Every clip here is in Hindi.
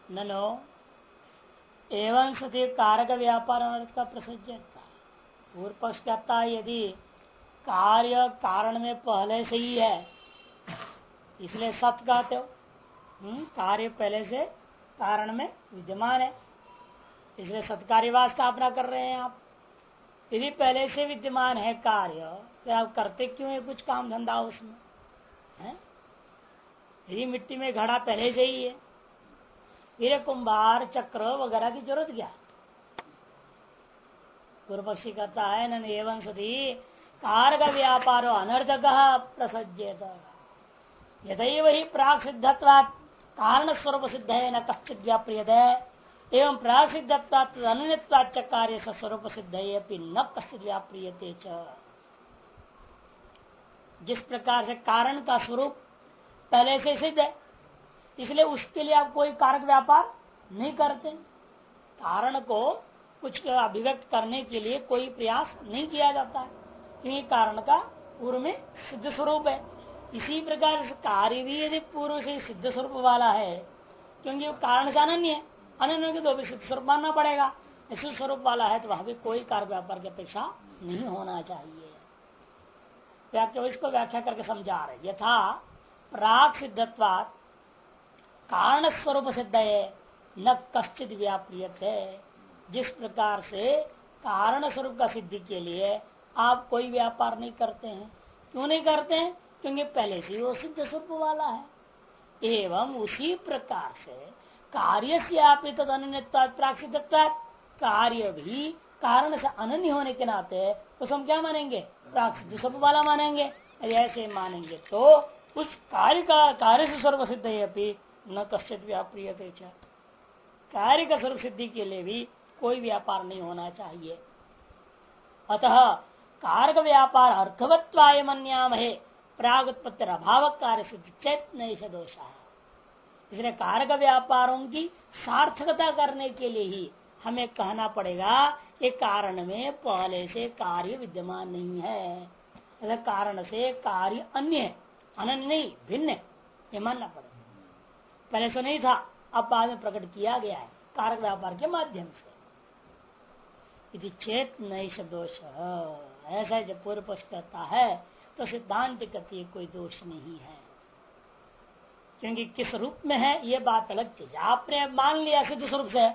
ननो एवं सती कारक व्यापार अनर्थ का प्रसज्य था। पूर्व पक्ष कहता है यदि कार्य कारण में पहले से ही है इसलिए सत कहते हो। कार्य पहले से कारण में विद्यमान है इसलिए सत्कार्यवाद स्थापना कर रहे हैं आप। यदि पहले से विद्यमान है कार्य तो आप करते क्यों है कुछ काम धंधा उसमें है? यदि मिट्टी में घड़ा पहले से ही है फिर कुंभार चक्र वगैरह की जरूरत क्या? पूर्व पक्षी कहता है न एवं सदी कारक व्यापारो अनर्थक प्रसज्येत यथैव ही प्राक सिद्धत्वात् कारण स्वरूप सिद्ध है न कश्चित व्याप्रियत एवं प्राक सिद्धत्वात् अनन्यत्वाच्च कार्य स्वरूप सिद्ध है न कश्चित व्याप्रियते च। जिस प्रकार से कारण का स्वरूप पहले से सिद्ध है इसलिए उसके लिए आप कोई कारक व्यापार नहीं करते। कारण को कुछ अभिव्यक्त करने के लिए कोई प्रयास नहीं किया जाता है क्योंकि कारण का पूर्व में सिद्ध स्वरूप है। इसी प्रकार से कार्य भी यदि पूर्व से सिद्ध स्वरूप वाला है क्योंकि वो कारण से अनन्य है, अनन्य के तो भी सिद्ध स्वरूप मानना पड़ेगा। इसी स्वरूप वाला है तो वहां भी कोई कारक व्यापार की अपेक्षा नहीं होना चाहिए। इसको व्याख्या करके समझा रहे यथा प्राक सिद्धत्वात् कारण स्वरूप सिद्ध है न कश्चित व्याप्रियत है। जिस प्रकार से कारण स्वरूप का सिद्धि के लिए आप कोई व्यापार नहीं करते हैं। क्यों नहीं करते हैं? क्योंकि पहले से वो सिद्ध स्वरूप वाला है। एवं उसी प्रकार से कार्य से आप प्राक सिद्धत्वात् कार्य भी कारण से अनन्य होने के नाते उसको हम क्या मानेंगे? प्राक सिद्ध स्वरूप वाला मानेंगे। ऐसे मानेंगे तो उस कार्य से स्वरूप सिद्ध है न कश्चित व्याप्रियते च। कार्य का स्वरूप सिद्धि के लिए भी कोई व्यापार नहीं होना चाहिए। अतः कारक व्यापार अर्थवत्वाय मन्यामहे प्राग उत्पत्ति अभाव कार्य सिद्धि चेत नहीं दोष है। इसलिए कारक व्यापारों की सार्थकता करने के लिए ही हमें कहना पड़ेगा कि कारण में पहले से कार्य विद्यमान नहीं है। कारण से कार्य अन्य है, अनन्य नहीं, भिन्न है, ये मानना पड़ेगा। पहले से नहीं था, अब बाद में प्रकट किया गया है कारक व्यापार के माध्यम से। यदि चेत नैष दोष ऐसा जब पूर्व पक्ष कहता है तो सिद्धांत कहती कोई दोष नहीं है क्योंकि किस रूप में है ये बात अलग चीज। आपने मान लिया सिद्ध स्वरूप से,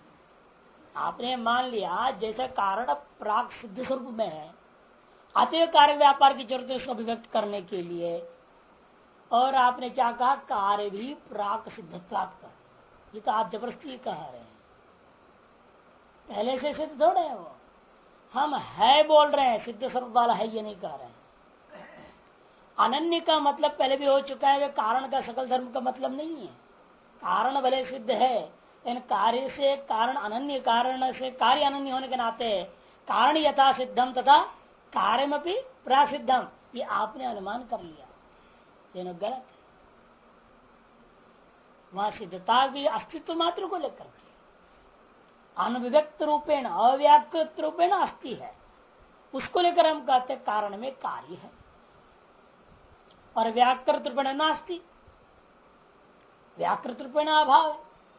आपने मान लिया जैसे कारण प्राक सिद्ध स्वरूप में है अतः कारक व्यापार की जरूरत है उसको अभिव्यक्त करने के लिए। और आपने क्या कहा? कार्य भी प्राक सिद्धत्वात् का। ये तो आप जबरदस्ती कह रहे हैं, पहले से सिद्ध थोड़े है वो। हम है बोल रहे हैं, सिद्ध स्वरूप वाला है ये नहीं कह रहे हैं। अनन्य का मतलब पहले भी हो चुका है, वे कारण का सकल धर्म का मतलब नहीं है। कारण भले सिद्ध है लेकिन कार्य से कारण अनन्य, कारण से कार्य अनन्य होने के नाते कारण यथा सिद्धम तथा कार्य में भी प्रासिद्धम, ये आपने अनुमान कर लिया, ये गलत है। वहां सिद्धता भी अस्तित्व मात्र को लेकर के अनभिव्यक्त रूपेण अव्याकृत रूपेण अस्थि है, उसको लेकर हम कहते कारण में कार्य है और व्याकृत रूपेण नास्ति, व्याकृत रूपेण अभाव है।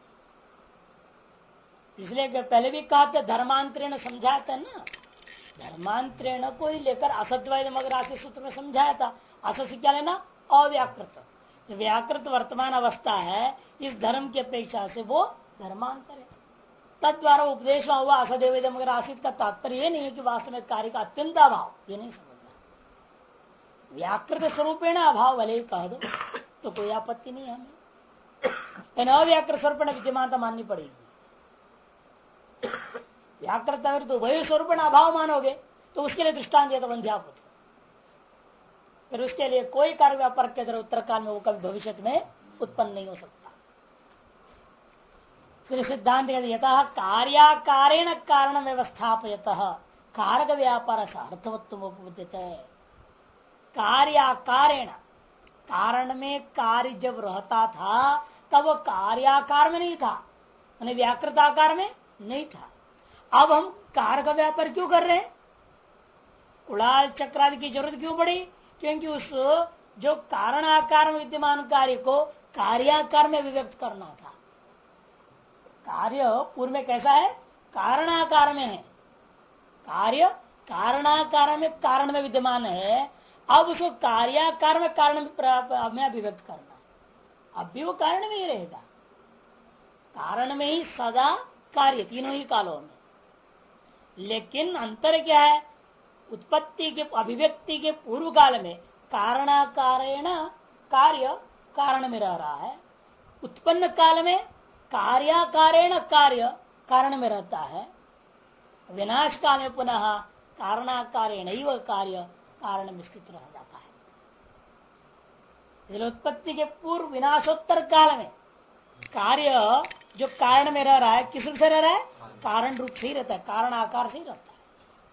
इसलिए पहले भी कहा था धर्मांतरेण समझाया था ना, धर्मांतरेण को ही लेकर असत्य मगर आशि सूत्र में समझाया था। असत से क्या लेना? अव्याकृत। व्याकृत वर्तमान अवस्था है, इस धर्म की अपेक्षा से वो धर्मांतर है। तद्वारा उपदेश हुआ असदेव मगर आशित का तात्पर्य ये नहीं है कि वास्तव में कार्य का अत्यंत अभाव, ये नहीं समझना। व्याकृत स्वरूपेण अभाव भले कह दो तो कोई आपत्ति नहीं है हमें, अव्याकृत स्वरूपेण विद्यमानता माननी पड़ेगी। व्याकृत अगर तो वही स्वरूपेण अभाव मानोगे तो उसके लिए दृष्टांत दिया तो वंध्यापुत्र, फिर उसके लिए कोई कार्य व्यापार के अंदर उत्तर काल में वो कभी भविष्य में उत्पन्न नहीं हो सकता। फिर सिद्धांत यथा कार्याकारेण कारण व्यवस्थापयत कारक व्यापार अर्थवत्व उपपद्यते। कार्याकारेण, कारण में कार्य जब रहता था तब वो कार्याकार में नहीं था, यानी व्याकृत आकार में नहीं था। अब हम कारक व्यापार क्यों कर रहे हैं? कुड़ाल चक्र आदि की जरूरत क्यों पड़ी? क्योंकि उस जो कारण आकार में विद्यमान कार्य को कार्याकार में विव्यक्त करना था। कार्य पूर्व में कैसा है? कारणाकार में है। कार्य कारणाकार में कारण में विद्यमान है। अब उसको कार्याकार में कारण में अभिव्यक्त करना, अब भी वो कारण में ही रहेगा। कारण में ही सदा कार्य, तीनों ही कालों में। लेकिन अंतर क्या है? उत्पत्ति के अभिव्यक्ति के पूर्व काल में कारणाकारेण कार्य कारण में रह रहा है, उत्पन्न काल में कार्याकारेण कार्य कारण में रहता है, विनाश काल में पुनः कारणाकारेण ही वह कार्य कारण में स्थित रह जाता है। इसलिए उत्पत्ति के पूर्व विनाशोत्तर काल में कार्य जो कारण में रह रहा है, किस रूप से रह रहा है? कारण रूप से ही रहता है, कारण आकार से ही रहता है।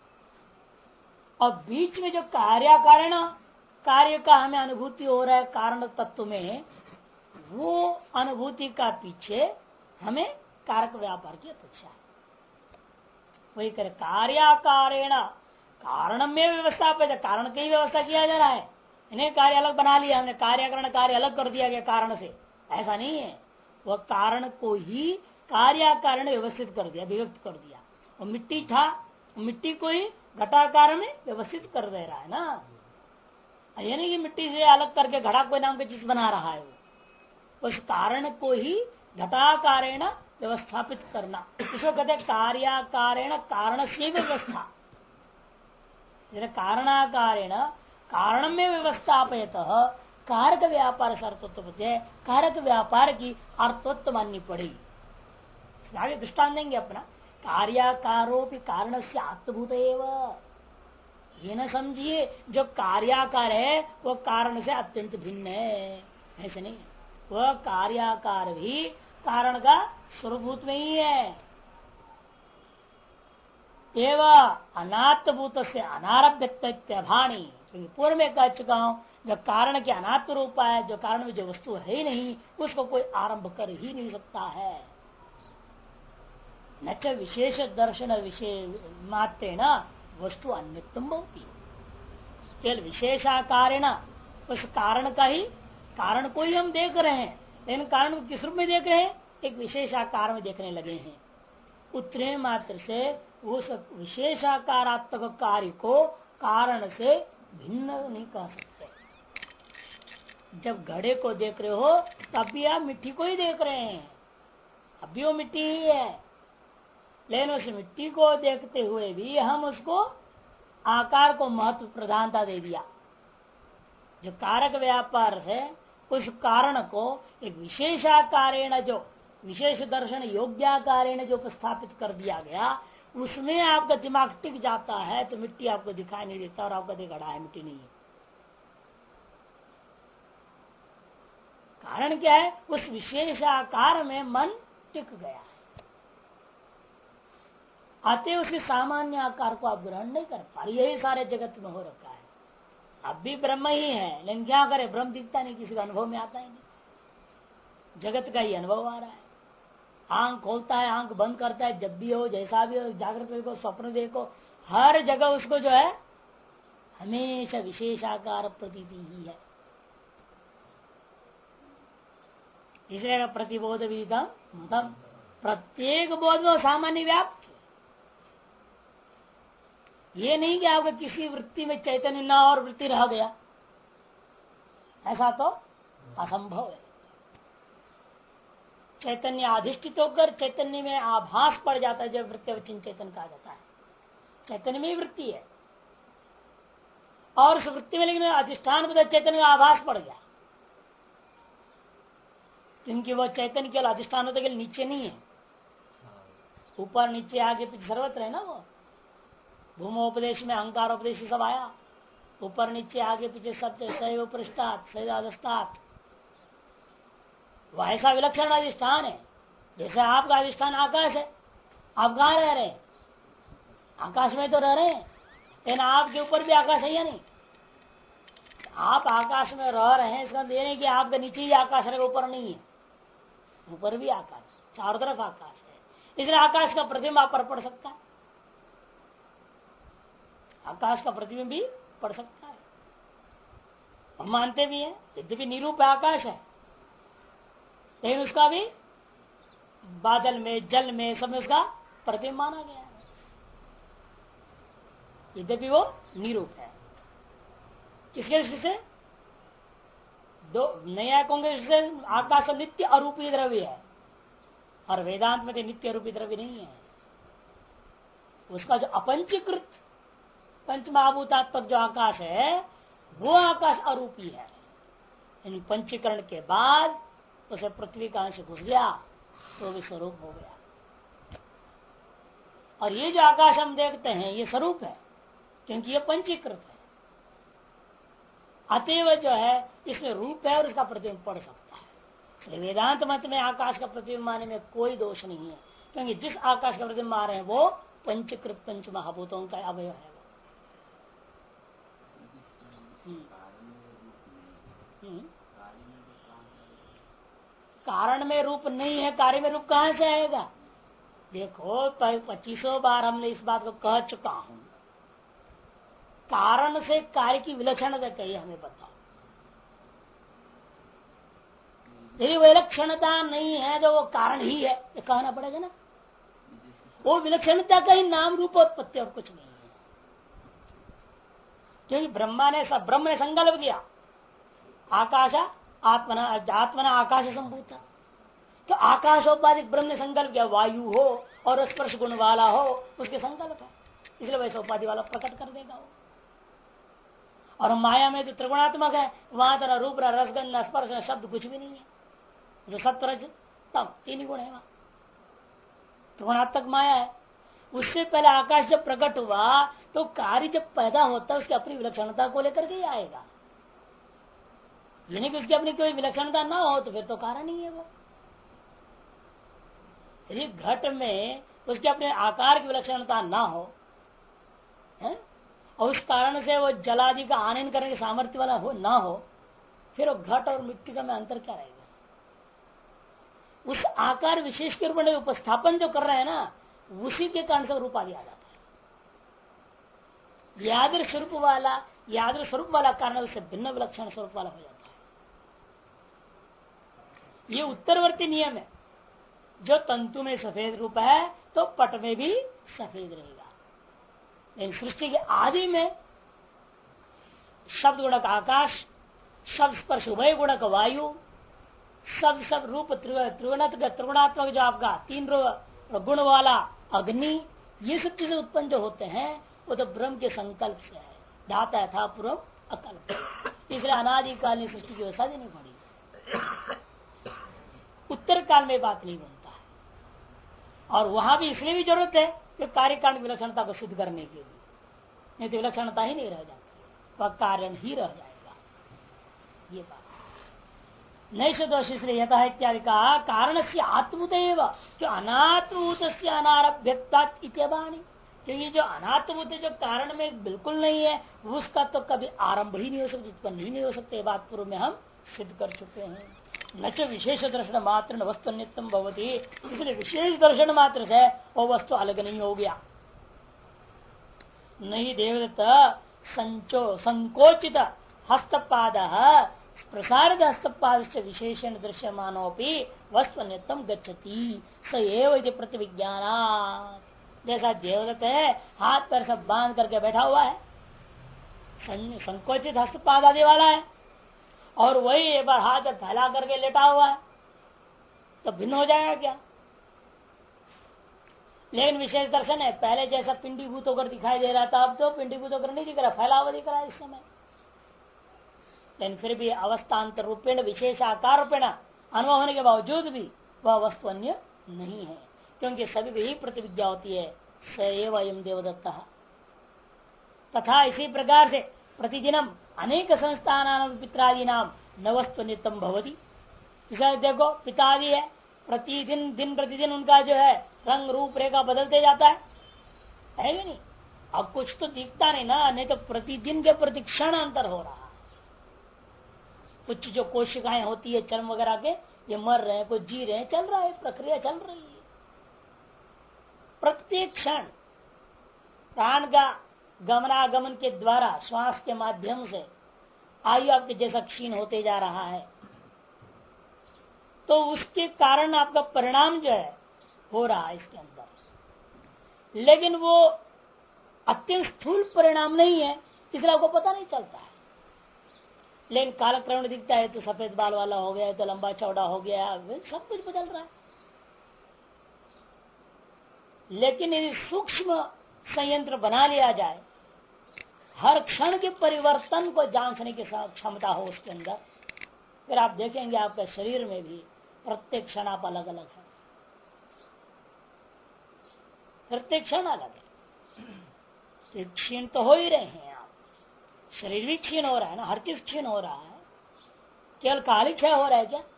और बीच में जो कार्याकारण कार्य का हमें अनुभूति हो रहा है कारण तत्व में, वो अनुभूति का पीछे हमें कारक व्यापार की अपेक्षा है। वही करे कार्याकारेण कारण में व्यवस्था पे, कारण की व्यवस्था किया जा रहा है। इन्हें कार्य अलग बना लिया हमने, कार्यकरण कार्य अलग कर दिया गया कारण से, ऐसा नहीं है। वह कारण को ही कार्याकारण व्यवस्थित कर दिया, अभिव्यक्त कर दिया। वो मिट्टी था, मिट्टी को ही घटाकार में व्यवस्थित कर दे रहा है ना। ये नहीं कि मिट्टी से अलग करके घड़ा कोई नाम की चीज बना रहा है। वो उस कारण को ही घटाकारेण व्यवस्थापित करना, इसको कहते हैं कार्याकारेण कारण से व्यवस्था। कारणाकारेण कारण में व्यवस्थापित कारक व्यापार से अर्थत्व, कारक व्यापार की अर्थत्व माननी पड़ेगी। आगे दृष्टान देंगे अपना। कार्याकारोपि कारण से आत्मभूत एवं, ये न समझिए जो कार्याकार है वो कारण से अत्यंत भिन्न है, ऐसे नहीं। वह कार्याकार भी कारण का स्वरूभूत में ही है। एवं अनात्मभूत से अनारभ्य भाणी, पूर्व में कह चुका हूं, जो कारण के अनात्म रूप है, जो कारण में जो वस्तु है ही नहीं, उसको कोई आरंभ कर ही नहीं सकता है। न च विशेष दर्शन विशेष मात्रेण वस्तु अन्यतम होती, केवल विशेषाकारेण उस कारण का ही, कारण को ही हम देख रहे हैं, लेकिन कारण को किस रूप में देख रहे हैं? एक विशेषाकार में देखने लगे हैं। उतने मात्र से उस विशेषाकारात्मक कार्य को कारण से भिन्न नहीं कह सकते। जब घड़े को देख रहे हो तब भी आप मिट्टी को ही देख रहे हैं, अब भी वो मिट्टी ही है। लेकिन उस मिट्टी को देखते हुए भी हम उसको आकार को महत्व प्रधानता दे दिया। जो कारक व्यापार है उस कारण को एक विशेषाकारेण, जो विशेष दर्शन योग्याकारेण जो उपस्थापित कर दिया गया, उसमें आपका दिमाग टिक जाता है तो मिट्टी आपको दिखाई नहीं देता और आपका घड़ा है, मिट्टी नहीं है। कारण क्या है? उस विशेषाकार में मन टिक गया है, आते उसी सामान्य आकार को आप ग्रहण नहीं कर पा रहे। यही सारे जगत में हो रखा है। अब भी ब्रह्म ही है, लेकिन क्या करे, ब्रह्म दिखता नहीं, किसी का अनुभव में आता ही नहीं। जगत का ही अनुभव आ रहा है। आंख खोलता है, आंख बंद करता है, जब भी हो, जैसा भी हो, जागृत देखो, स्वप्न देखो, हर जगह उसको जो है हमेशा विशेषाकार प्रतीति ही है। इसलिए प्रतिबोध विदितम मतम, प्रत्येक बोध में सामान्य व्याप्त। ये नहीं कि आपका किसी वृत्ति में चैतन्य न और वृत्ति रह गया, ऐसा तो असंभव है। चैतन्य अधिष्ठित होकर चैतन्य में आभास पड़ जाता है, जब वृत्ति अवचिन चैतन्य कहा जाता है। चैतन्य में ही वृत्ति है और उस वृत्ति में लेकिन अधिष्ठान में चैतन्य का आभास पड़ गया, क्योंकि वह चैतन्य केवल अधिष्ठान होता है, नीचे नहीं है, ऊपर नीचे आगे पीछे सर्वत्र है ना। वो भूमोपदेश में अहंकारोपदेश सब आया, ऊपर नीचे आगे पीछे सब सैव पृष्ठात सैदादस्तात। वह ऐसा विलक्षण अधिष्ठान है, जैसे आपका अधिष्ठान आकाश है। आप कहाँ रह रहे हैं? आकाश में तो रह रहे हैं, लेकिन आपके ऊपर भी आकाश है या नहीं? आप आकाश में रह रहे हैं, इसका देने कि आपके नीचे ही आकाश रहेगा, ऊपर नहीं है। ऊपर भी आकाश, चारों तरफ आकाश है, इसलिए आकाश का प्रतिबिंब आप पर पड़ सकता है, आकाश का प्रतिबिंब भी पड़ सकता है। हम मानते भी हैं, यद्यपि निरूप आकाश है, लेकिन उसका भी बादल में, जल में, सब में उसका प्रतिबिंब माना गया है, यद्यपि वो निरूप है। किसके दृष्टि से? दो नया कांग्रेस से आकाश नित्य अरूपी द्रव्य है और वेदांत में नित्य अरूपी द्रव्य नहीं है। उसका जो अपंचीकृत पंचमहाभूतात्मक जो आकाश है वो आकाश अरूपी है। इन पंचीकरण के बाद उसे पृथ्वी का अंश घुस गया तो भी स्वरूप हो गया। और ये जो आकाश हम देखते हैं ये स्वरूप है क्योंकि ये पंचीकृत है, अतएव जो है इसमें रूप है और उसका प्रतिबिंब पड़ सकता है। इसलिए वेदांत मत में आकाश का प्रतिबिंब माने में कोई दोष नहीं है, क्योंकि जिस आकाश का प्रतिबिंब आ रहे हैं वो पंचीकृत पंच महाभूतों का अवयव है। कारण में रूप नहीं है, कार्य में रूप कहां से आएगा? देखो 2500 बार हमने इस बात को कह चुका हूं, कारण से कार्य की विलक्षणता कही हमें बताओ। यदि विलक्षणता नहीं है तो वो कारण ही है, ये कहना पड़ेगा ना। वो विलक्षणता का ही नाम रूपोत्पत्ति और कुछ नहीं है, क्योंकि ब्रह्म ने संकल्प किया आकाश आत्मना आकाश संभूत, तो आकाशोपाधिक ब्रह्म ने संकल्प किया वायु हो और स्पर्श गुण वाला हो, उसके संकल्प है, इसलिए वैसे उपाधि वाला प्रकट कर देगा वो। और माया में तो त्रिगुणात्मक है, वहां तो रूप न रसगंध न स्पर्श न शब्द कुछ भी नहीं है, जो सत्वरज तम तीन गुण है वहां, त्रिगुणात्मक माया है। उससे पहले आकाश जब प्रकट हुआ तो कार्य जब पैदा होता है उसकी अपनी विलक्षणता को लेकर के ही आएगा, यानी कि उसकी अपनी कोई विलक्षणता ना हो तो फिर तो कारण ही है वो। यदि घट में उसके अपने आकार की विलक्षणता ना हो है? और उस कारण से वो जलादि का आनयन करने के सामर्थ्य वाला हो ना हो, फिर वो घट और मिट्टी का में अंतर क्या रहेगा? उस आकार विशेष के रूप में उपस्थापन जो कर रहे हैं ना, उसी के कारण से रूप आदि आ जाता है। यादृश स्वरूप वाला कारण उससे भिन्न विलक्षण स्वरूप वाला हो जाता है। ये उत्तरवर्ती नियम है, जो तंतु में सफेद रूप है तो पट में भी सफेद रहेगा। लेकिन सृष्टि के आदि में शब्द गुणक आकाश, शब्द स्पर्श उभय गुणक वायु, सब रूप त्रिगुणात्मक जो आपका तीन गुण वाला अग्नि, ये सब चीजें उत्पन्न जो होते हैं वो तो ब्रह्म के संकल्प से है। धाता था पूर्व अकल्प, इसलिए अनादिकालीन सृष्टि की व्यवस्था देनी पड़ी। उत्तर काल में बात नहीं बनता है, और वहां भी इसलिए भी जरूरत है कि कार्यकारण विलक्षणता को सिद्ध करने के लिए, नहीं तो विलक्षणता ही नहीं रह जाती, वह कारण ही रह जाएगा। ये बात नैष दोष इसलिए यथा इत्यादि का कारण से आत्मदेव जो अनात्मभूत से अनारभ्यता इत्यबानी, क्योंकि जो अनात्मभूत जो कारण में बिल्कुल नहीं है उसका तो कभी आरंभ ही नहीं हो सकता, उत्पन्न ही नहीं हो सकते। बात पूर्व में हम सिद्ध कर चुके हैं। न च विशेष दर्शन मात्र न वस्तु नित्यम भवती, इसलिए विशेष दर्शन मात्र से वो वस्तु अलग नहीं हो गया। नहीं देवदत्त संकोचित हस्तपाद प्रसारित हस्तपाद से विशेषण दृश्यमानोपि वस्तु नित्यम गच्छति स एव प्रतिविज्ञान। जैसा देवदत्त है हाथ पैर सब बांध करके बैठा हुआ है, संकोचित हस्तपाद आदि वाला है, और वही एक बार हाथ फैला करके लेटा हुआ है, तो भिन्न हो जाएगा क्या? लेकिन विशेष दर्शन है, पहले जैसा पिंडीभूत होकर दिखाई दे रहा था अब तो पिंडीभूत होकर नहीं दिख रहा, फैला हुआ दिख रहा है इस समय। लेकिन फिर भी अवस्थान्तर रूपेण विशेष आकार रूपेण अनुभव होने के बावजूद भी वह वस्तु अन्य नहीं है, क्योंकि सभी भी प्रतिविद्या होती है। स एव अयं देवदत्त। तथा इसी प्रकार से प्रतिदिनम अनेक संस्थान पित्रादि नाम न वस्तु नित्यम भवती। इसे देखो पितादि है, प्रतिदिन दिन प्रतिदिन उनका जो है रंग रूप रेखा बदलते जाता है कि नहीं? अब कुछ तो दिखता नहीं ना, नहीं तो प्रतिदिन के प्रति क्षण अंतर हो रहा है। कुछ जो कोशिकाएं होती है चर्म वगैरह के, ये मर रहे हैं, कुछ जी रहे हैं, चल रहा है, प्रक्रिया चल रही है। प्रत्येक क्षण प्राण का गमनागमन के द्वारा श्वास के माध्यम से आयु आपके जैसा क्षीण होते जा रहा है, तो उसके कारण आपका परिणाम जो है हो रहा है इसके अंदर, लेकिन वो अत्यंत स्थूल परिणाम नहीं है, इसलिए आपको पता नहीं चलता है। लेकिन कालक्रम दिखता है तो सफेद बाल वाला हो गया, तो लंबा चौड़ा हो गया, सब कुछ बदल रहा है। लेकिन यदि सूक्ष्म संयंत्र बना लिया जाए, हर क्षण के परिवर्तन को जांचने की क्षमता हो उसके अंदर, फिर आप देखेंगे आपके शरीर में भी प्रत्येक क्षण आप अलग अलग है, प्रत्येक क्षण अलग है। क्षीण तो हो ही रहे हैं आप, शरीर भी क्षीण हो रहा है ना, हर चीज क्षीण हो रहा है, केवल कालिक क्षय हो रहा है क्या?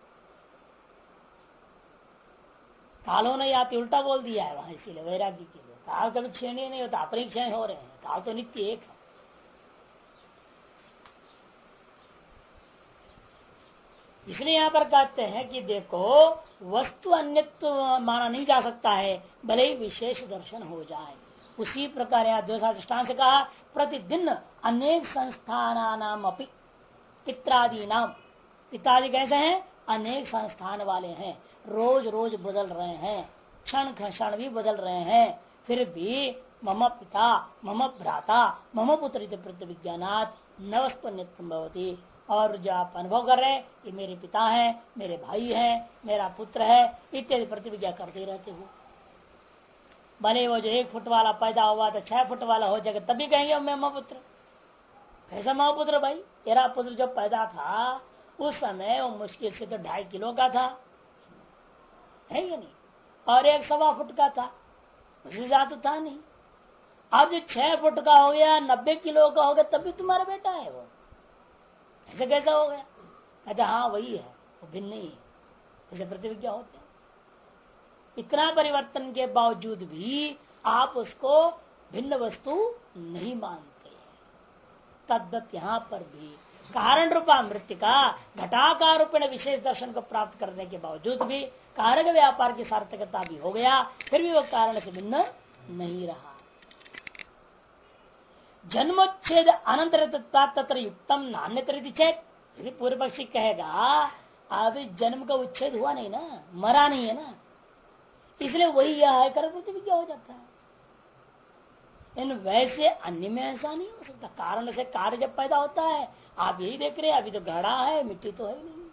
कालों ने या तो उल्टा बोल दिया है वहां, इसीलिए वैराग्य के लिए काल कभी क्षीण ही नहीं होता, अपने क्षय हो रहे हैं, काल तो नित्य एक है। इसलिए यहां पर कहते हैं कि देखो वस्तु अन्यत्व माना नहीं जा सकता है, भले ही विशेष दर्शन हो जाए। उसी प्रकार यहाँ दृष्टांत से कहा, प्रतिदिन अनेक संस्थानानाम अपि पित्रादि नाम, पितादि कैसे हैं? अनेक संस्थान वाले हैं, रोज रोज बदल रहे हैं, क्षण क्षण भी बदल रहे हैं, फिर भी मम पिता मम भ्राता मम पुत्र प्रतिविज्ञानात् नवस्पन्यत्वं भवति। और जो आप अनुभव कर रहे हैं ये मेरे पिता हैं, मेरे भाई हैं, मेरा पुत्र है इत्यादि प्रतिविज्ञा करते रहते हो। भले वो जो 1 फुट वाला पैदा हुआ तो 6 फुट वाला हो जाएगा, तभी कहेंगे मैं मम पुत्र। कैसा मम पुत्र भाई? तेरा पुत्र जब पैदा था उस समय वो मुश्किल से तो 2.5 किलो का था, है या नहीं? और 1 सवा फुट का था, उससे ज्यादा था नहीं। अब जो 6 फुट का हो गया, 90 किलो का हो गया, तभी तुम्हारा बेटा है वो। ऐसे कैसा हो गया? कहते हाँ वही है, वो भिन्न नहीं है, ऐसे प्रतिविज्ञा होते हैं। इतना परिवर्तन के बावजूद भी आप उसको भिन्न वस्तु नहीं मानते हैं। तद्दत यहाँ पर भी कारण रूपा मृतिका घटाकार रूपेण विशेष दर्शन को प्राप्त करने के बावजूद भी कारक व्यापार की सार्थकता भी हो गया, फिर भी वो कारण से भिन्न नहीं रहा। जन्मोच्छेद अनंतर तत्र युक्तम नान्यतर चेत, यदि पूर्व पक्षी कहेगा अभी जन्म का उच्छेद हुआ नहीं ना, मरा नहीं है ना, इसलिए वही यह है कर प्रतिविज्ञा हो जाता है। इन वैसे अन्य में ऐसा नहीं हो सकता। कारण से कार्य जब पैदा होता है, आप यही देख रहे हैं अभी तो घड़ा है, मिट्टी तो है ही नहीं,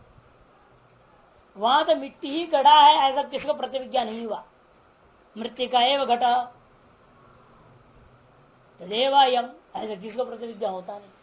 वहां तो मिट्टी ही घड़ा है, ऐसा किसको प्रतिविज्ञा नहीं हुआ। मृत्तिका एव घट तदेवायम, ऐसा किसको प्रतिविज्ञा होता नहीं।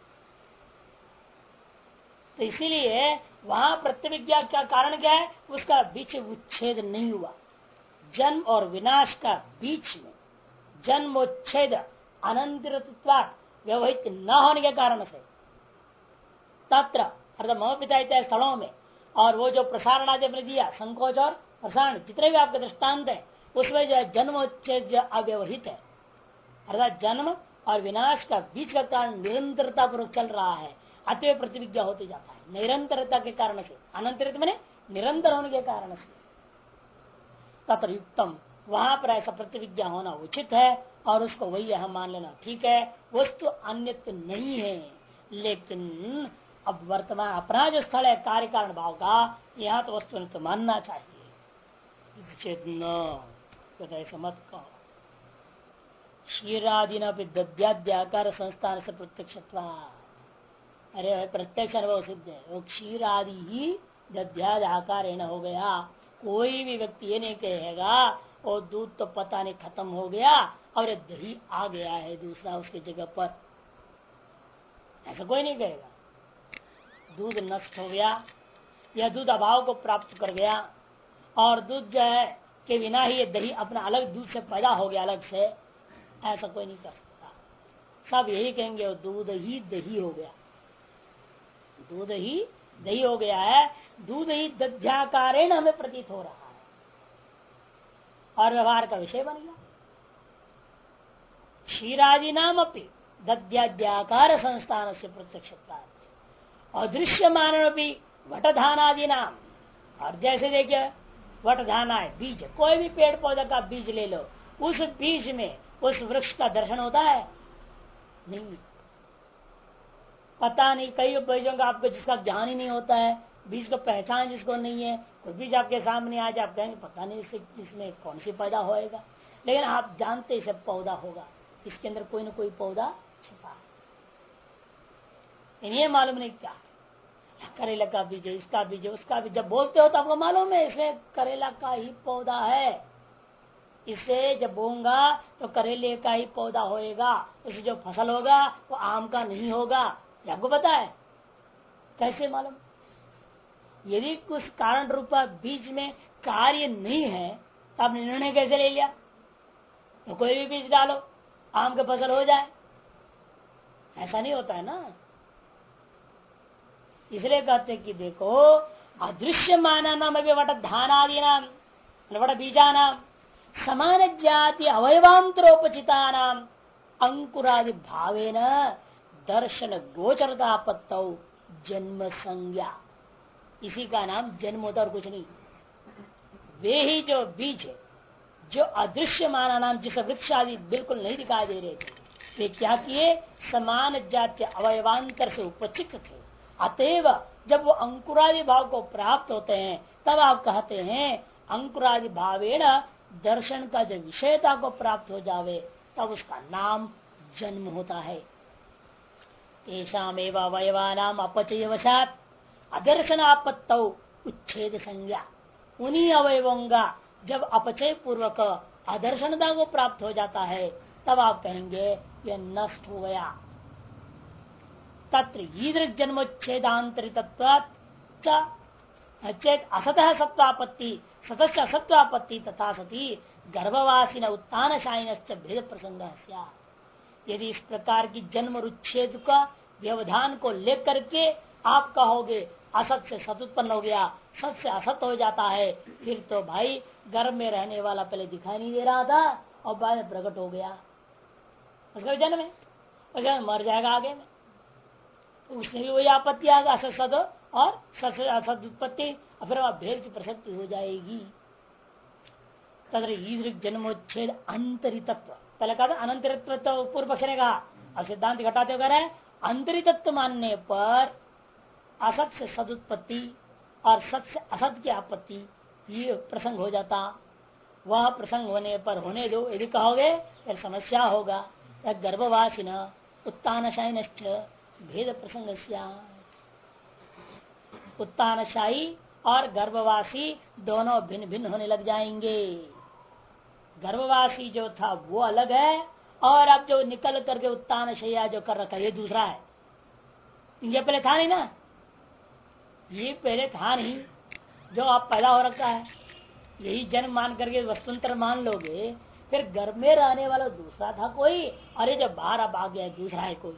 तो इसीलिए वहां प्रतिविज्ञा का कारण क्या है? उसका बीच उच्छेद नहीं हुआ। जन्म और विनाश का बीच में जन्मोच्छेद अनंतरत्वात् व्यवहित न होने के कारण से तत्र अर्थात मम पिता इत्यादि स्थलों में, और वो जो प्रसारण आदि अपने दिया संकोच और प्रसारण जितने भी आपके दृष्टांत है उसमें जो है जन्मोच्छेद अव्यवहित है, अर्थात जन्म और विनाश का बीच का कारण निरंतरता पूर्वक चल रहा है, अतः प्रतिविज्ञा होते जाता है निरंतरता के कारण से। अनंतरित मैंने निरंतर होने के कारण से तत्र युक्तम, वहां पर ऐसा प्रतिविज्ञा होना उचित है और उसको वही हम मान लेना ठीक है। वस्तु अन्यत्र नहीं है, लेकिन अब वर्तमान अपना जो स्थल है कार्य कारण भाव का, यहाँ तो वस्तु तो मानना चाहिए। चेत न ऐसा मत कहो। क्षीरादि दद्याद्याकार संस्थान से प्रत्यक्ष, अरे प्रत्यक्ष अनुभव सिद्ध है, वो क्षीरादि ही दद्याद आकार हो गया। कोई भी व्यक्ति ये नहीं कहेगा और दूध तो पता नहीं खत्म हो गया और ये दही आ गया है दूसरा उसके जगह पर, ऐसा कोई नहीं कहेगा। दूध नष्ट हो गया या दूध अभाव को प्राप्त कर गया और दूध जो है के बिना ही ये दही अपना अलग दूध से पैदा हो गया अलग से, ऐसा कोई नहीं कर सकता। सब यही कहेंगे वो दूध ही दही हो गया, दूध ही दही हो गया है, दूध ही दध्याकारेण हमें प्रतीत हो रहा है और व्यवहार का विषय बन गया। क्षीरादि नाम अपनी दध्याद्याकार संस्थान से प्रत्यक्षता, अदृश्यमान वटधानादि नाम, और जैसे देखिए वटधाना है बीज, कोई भी पेड़ पौधे का बीज ले लो, उस बीज में उस वृक्ष का दर्शन होता है नहीं, पता नहीं। कई बीजों का आपको जिसका ज्ञान ही नहीं होता है बीज को पहचान जिसको नहीं है, कोई बीज आपके सामने आ जाए आप कहेंगे पता नहीं इसमें कौन सी पैदा होएगा, लेकिन आप जानते इसे पौधा होगा, इसके अंदर कोई ना कोई पौधा छिपा है। ये मालूम नहीं क्या करेला का बीज है, इसका बीज है, उसका बीज, जब बोलते हो तो आपको मालूम है इसमें करेला का ही पौधा है, इसे जब बोऊंगा तो करेले का ही पौधा होएगा, उससे जो फसल होगा वो आम का नहीं होगा, ये आपको पता है। कैसे मालूम? यदि कुछ कारण रूपा बीज में कार्य नहीं है तो आपने निर्णय कैसे ले लिया? तो कोई भी बीज डालो आम का फसल हो जाए, ऐसा नहीं होता है ना। इसलिए कहते कि देखो अदृश्य माना नाम अभी वट धानादि नाम वट बीजा नाम समान जाति अवयवांतरोपचिता नाम अंकुरादि भावेन दर्शन गोचरतापत्तौ जन्म संज्ञा, इसी का नाम जन्म होता और कुछ नहीं। वे ही जो बीज है जो अदृश्य माना नाम जिस वृक्ष आदि बिल्कुल नहीं दिखाई दे रहे थे, वे क्या किए? समान जाति अवयवांतर से उपचित थे। अतएव जब वो अंकुरादि भाव को प्राप्त होते हैं तब आप कहते हैं अंकुरादि भावेण दर्शन का जो विषयता को प्राप्त हो जावे तब उसका नाम जन्म होता है। तेषामेव अवयवानाम अपचय वशात अदर्शनापत्तौ उच्छेद संज्ञा, उन्हीं अवयवों का जब अपचय पूर्वक अदर्शनता को प्राप्त हो जाता है तब आप कहेंगे यह नष्ट हो गया। तत्र ईदृक् जन्मोच्छेदांतरित चेत असतः सत्वापत्ति सतस्य असत्वापत्ति तथा सती गर्भवासी उत्तानशायन भेद प्रसंग। यदि इस प्रकार की जन्म और उच्छेद का व्यवधान को लेकर के आप कहोगे असत से सत उत्पन्न हो गया, सत से असत हो जाता है, फिर तो भाई गर्भ में रहने वाला पहले दिखाई नहीं दे रहा था और बाद में प्रकट हो गया, उसका जन्म है, उसका मर जाएगा आगे में, तो उसमें भी वही आपत्ति आएगा असत सत और सत से असत उत्पत्ति, और फिर भेद की प्रसक्ति हो जाएगी। तथा ईदृक् जन्मोच्छेद अंतरितत्व, पहले कहा था अनंतरित्व तो पूर्व पक्ष ने कहा, अब सिद्धांत घटाते हो रहे अंतरितत्व मानने पर असत से सदुत्पत्ति और सत से असत की आपत्ति ये प्रसंग हो जाता। वह प्रसंग होने पर होने दो, यदि कहोगे फिर समस्या होगा। गर्भवासिन उत्तानशायिनश्च भेद प्रसंग, उत्तानशायी और गर्भवासी दोनों भिन्न भिन्न होने लग जाएंगे। गर्भवासी जो था वो अलग है और अब जो निकल करके उत्तानशय्या जो कर रखा है ये दूसरा है। ये पहले था नहीं ना, ये पहले था नहीं, जो आप पैदा हो रखा है यही जन्म मान करके वस्तुंतर मान लोगे, फिर गर्भ में रहने वाला दूसरा था कोई, और ये जब बाहर अब आ गया दूसरा है कोई,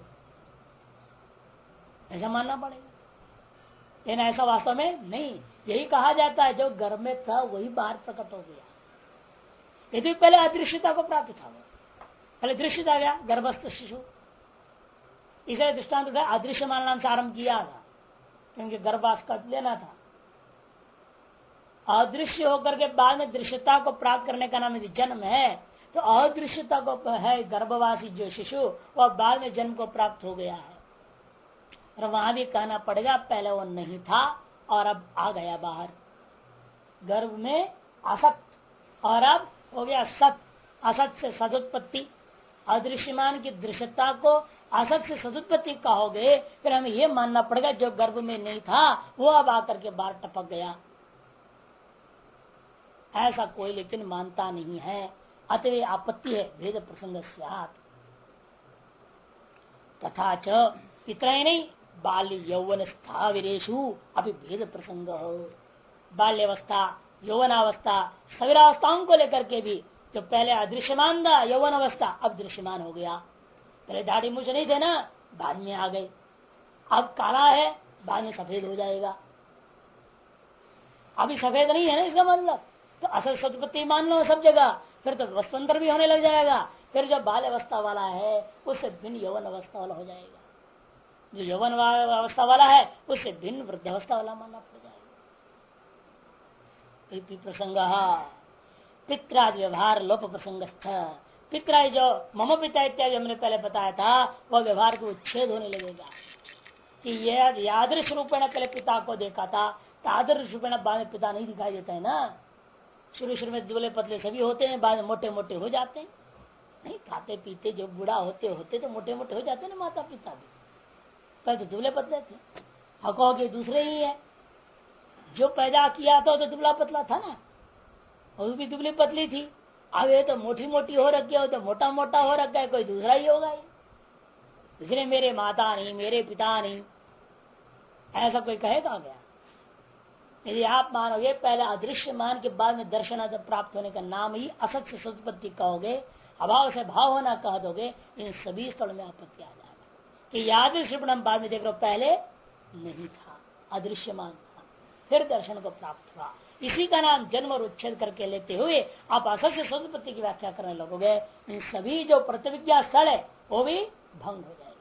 ऐसा मानना पड़ेगा। लेकिन ऐसा वास्तव में नहीं, यही कहा जाता है जो गर्भ में था वही बाहर प्रकट हो गया। यदि पहले अदृश्यता को प्राप्त था, पहले दृश्यता आ गया गर्भस्थ शिशु, इसे दृष्टांत उठाया अदृश्य मानना से आरंभ किया था क्योंकि गर्भवास का लेना था। अदृश्य होकर के बाद में दृश्यता को प्राप्त करने का नाम यदि जन्म है, तो अदृश्यता को है गर्भवासी जो शिशु वह बाद में जन्म को प्राप्त हो गया है। और वहां भी कहना पड़ेगा पहले वो नहीं था और अब आ गया बाहर, गर्भ में असत और अब हो गया सत। असत से सदुत्पत्ति, अदृश्यमान की दृश्यता को असत से सदुत्पत्ति कहोगे, फिर हमें यह मानना पड़ेगा जो गर्भ में नहीं था वो अब आकर के बाहर टपक गया। ऐसा कोई लेकिन मानता नहीं है, अतः आपत्ति है भेद प्रसंग स्यात्। तथा च इतना ही नहीं, बाल्य यौवन स्थाविरेशु अभी भेद प्रसंग हो। बाल्यावस्था यौवनावस्था स्थविरावस्थाओं को लेकर के भी जो पहले अदृश्यमान था यौवन अवस्था अब दृश्यमान हो गया। पहले दाढ़ी मूछ नहीं थे ना, बाद में आ गए, अब काला है बाद में सफेद हो जाएगा। अभी सफेद नहीं है ना, इसका मतलब तो असल सदुत्पत्ति मान लो सब जगह, फिर तो वस्तुंतर भी होने लग जाएगा। फिर जो बाल अवस्था वाला है उससे भिन्न यौवन अवस्था वाला हो जाएगा, जो यौवन अवस्था वाला है उससे भिन्न वृद्धावस्था वाला मानना पड़ जाएगा। प्रसंग पित्रादि व्यवहार लोप प्रसंग, पित्रादि जो मम पिता इत्यादि हमने पहले बताया था वह व्यवहार को उच्छेद होने लगेगा। कि यह यादृश रूपेण पहले पिता को देखा था, तादृश रूपेण बाद में पिता नहीं दिखाई देता है ना। शुरू में दुबले पतले सभी होते हैं, बाद में मोटे मोटे हो जाते हैं। नहीं खाते पीते जब बूढ़ा होते होते तो मोटे मोटे हो जाते हैं ना माता पिता भी। पहले तो दुबले पतले थे। हको के दूसरे ही है, जो पैदा किया था तो दुबला पतला था ना, और भी दुबली पतली थी। अब ये तो मोटी मोटी हो रखी हो तो मोटा मोटा हो रखा है, कोई दूसरा ही होगा। इसलिए मेरे माता नहीं, मेरे पिता नहीं, ऐसा कोई कहेगा क्या? यदि आप मानोगे पहले अदृश्य मान के बाद में दर्शन प्राप्त होने का नाम ही असत से सत्पत्ति कहोगे, अभाव से भाव होना कह दोगे, इन सभी स्थल में आपत्ति आ जाएगा कि यादृश्य बाद में देख रहे हो पहले नहीं था, अदृश्यमान था, फिर दर्शन को प्राप्त हुआ। इसी का नाम जन्म और उच्छेद करके लेते हुए आप असत से सत्पत्ति की व्याख्या करने लगोगे, इन सभी जो प्रतिविज्ञा स्थल है वो भी भंग हो जाएगा।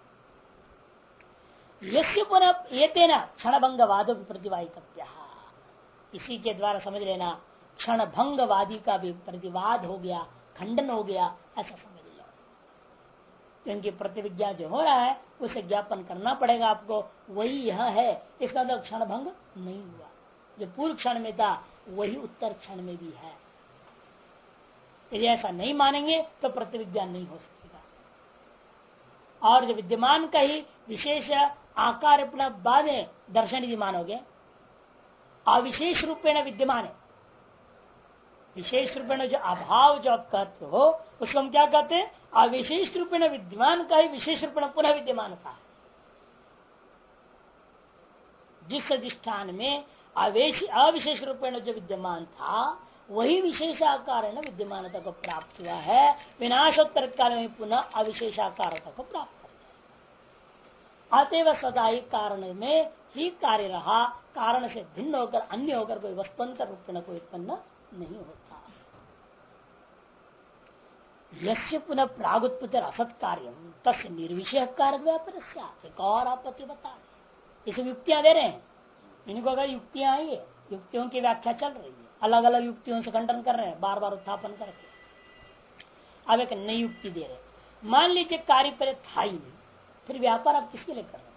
यस्य पुनः ये तेना क्षण भंगवादो प्रतिवादितव्य, इसी के द्वारा समझ लेना क्षण भंगवादी का भी प्रतिवाद हो गया, खंडन हो गया, ऐसा समझ लो। क्योंकि प्रतिविज्ञा जो हो रहा है उसे ज्ञापन करना पड़ेगा आपको, वही यह है। इसका मतलब क्षण भंग नहीं हुआ, जो पूर्व क्षण में था वही उत्तर क्षण में भी है। यदि ऐसा नहीं मानेंगे तो प्रतिविज्ञा नहीं हो सकेगा। और जो विद्यमान का ही विशेष आकार अपना बाद में दर्शन यदि मानोगे, अविशेष रूपेण विद्यमान है, विशेष रूपेण जो अभाव जो आप कहते हो उसको हम क्या कहते हैं? अविशेष रूपेण विद्यमान का ही विशेष रूपेण पुनः विद्यमान था। जिस अधिष्ठान में अविशेष रूपेण जो विद्यमान था वही विशेष आकार है ना विद्यमानता को प्राप्त हुआ है, विनाशोत्तर काल में पुनः अविशेषाकारता को प्राप्त कर दिया। अतएव सदा ही कारण में ही कार्य रहा, कारण से भिन्न होकर अन्य होकर कोई वस्तुअंतर रूपेण को उत्पन्न नहीं होता। यस्य पुनः प्रागुत्पत्ति असत कार्य तस्य निर्विषय कार्य व्यापार। एक और आपत्ति बता, इसे युक्तियां दे रहे हैं, इनको अगर युक्तियां आई है, युक्तियों की व्याख्या चल रही है, अलग अलग युक्तियों से खंडन कर रहे हैं, बार बार उत्थापन करके। अब एक नई युक्ति दे रहे, मान लीजिए कार्य पहले था ही नहीं, फिर व्यापार आप किसके लिए कर रहे हैं?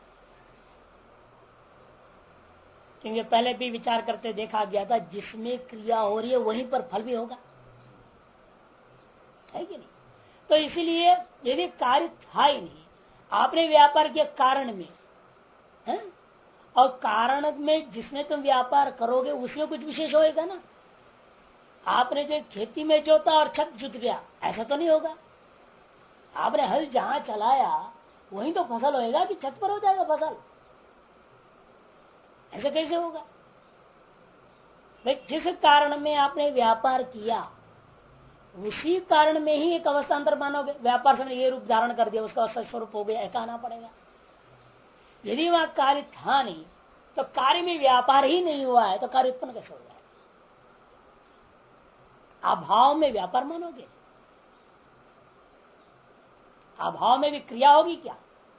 क्योंकि पहले भी विचार करते देखा गया था, जिसमें क्रिया हो रही है वहीं पर फल भी होगा, है कि नहीं? तो इसीलिए यदि कार्य था ही नहीं, आपने व्यापार किया कारण में है? और कारण में जिसमें तुम व्यापार करोगे उसमें कुछ विशेष होएगा ना। आपने जो खेती में जोता और छत जुत गया, ऐसा तो नहीं होगा। आपने हल जहां चलाया वहीं तो फसल होएगा कि छत पर हो जाएगा फसल? ऐसा कैसे होगा भाई? जिस कारण में आपने व्यापार किया उसी कारण में ही एक अवस्थान्तर मानोगे। व्यापार से ये रूप धारण कर दिया, उसका स्वरूप हो गया, ऐसा आना पड़ेगा। यदि वहां कार्य था नहीं तो कार्य में व्यापार ही नहीं हुआ है तो कार्य उत्पन्न कैसे हो जाएगा? अभाव में व्यापार मानोगे? अभाव में भी क्रिया होगी क्या?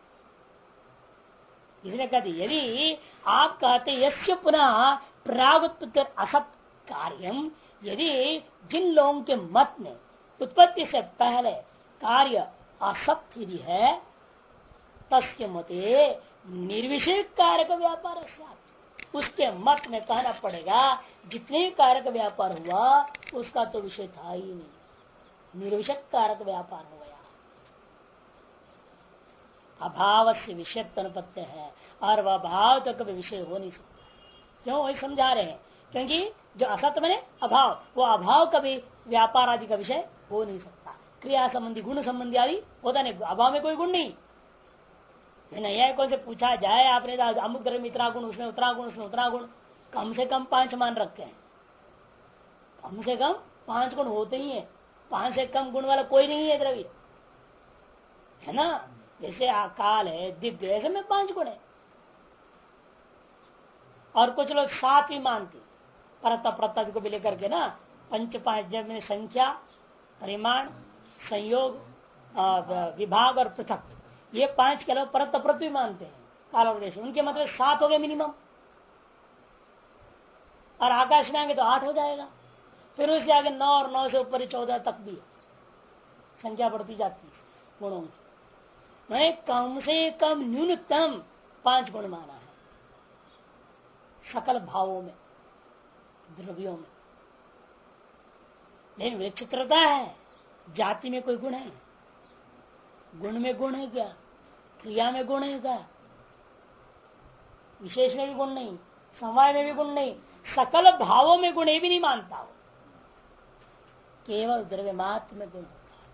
इसलिए कहते यदि आप कहते यस्य पुनः प्रागुत्पत्ति असत कार्यम, यदि जिन लोगों के मत में उत्पत्ति से पहले कार्य असत यदि है, तस्य मते निर्विशेष कारक व्यापार, उसके मत में कहना पड़ेगा जितने कारक व्यापार हुआ उसका तो विषय था ही नहीं, निर्विशेष कारक व्यापार हो गया। अभाव से विषय उत्पत्ति है और वह भाव तो कभी विषय हो नहीं सकता। क्यों? वही समझा रहे हैं, क्योंकि जो असत में अभाव, वो अभाव कभी व्यापार आदि का विषय हो नहीं सकता। क्रिया संबंधी गुण संबंधी आदि होता नहीं, अभाव में कोई गुण नहीं। नया कौन से पूछा जाए आपने अमुक द्रव्य में इतना गुण, उसमें उतना गुण, उसमें उतना गुण, कम से कम 5 मान रखे हैं, कम से कम 5 गुण होते ही है। 5 से कम गुण वाला कोई नहीं है द्रव्य, है ना? जैसे अकाल है, दिव्य, ऐसे में 5 गुण है। और कुछ लोग 7 भी मानते, परता प्रत्ता को भी लेकर के ना, 5 जब में संख्या, परिमाण, संयोग, विभाग और पृथक, ये 5 के अलावा परत पृथ्वी मानते हैं काल और देश। उनके मतलब 7 हो गए मिनिमम, और आकाश में आएंगे तो 8 हो जाएगा। फिर उससे आगे 9 और 9 से ऊपर 14 तक भी संख्या बढ़ती जाती है गुणों की। मैं कम से कम न्यूनतम 5 गुण माना है सकल भावों में, द्रव्यों में। लेकिन विचित्रता है, जाति में कोई गुण है? गुण में गुण है क्या? क्रिया में गुण है क्या? विशेष में भी गुण नहीं, समवाय में भी गुण नहीं, सकल भावों में गुण भी नहीं मानता हो, केवल द्रव्य मात्र में गुण होता है।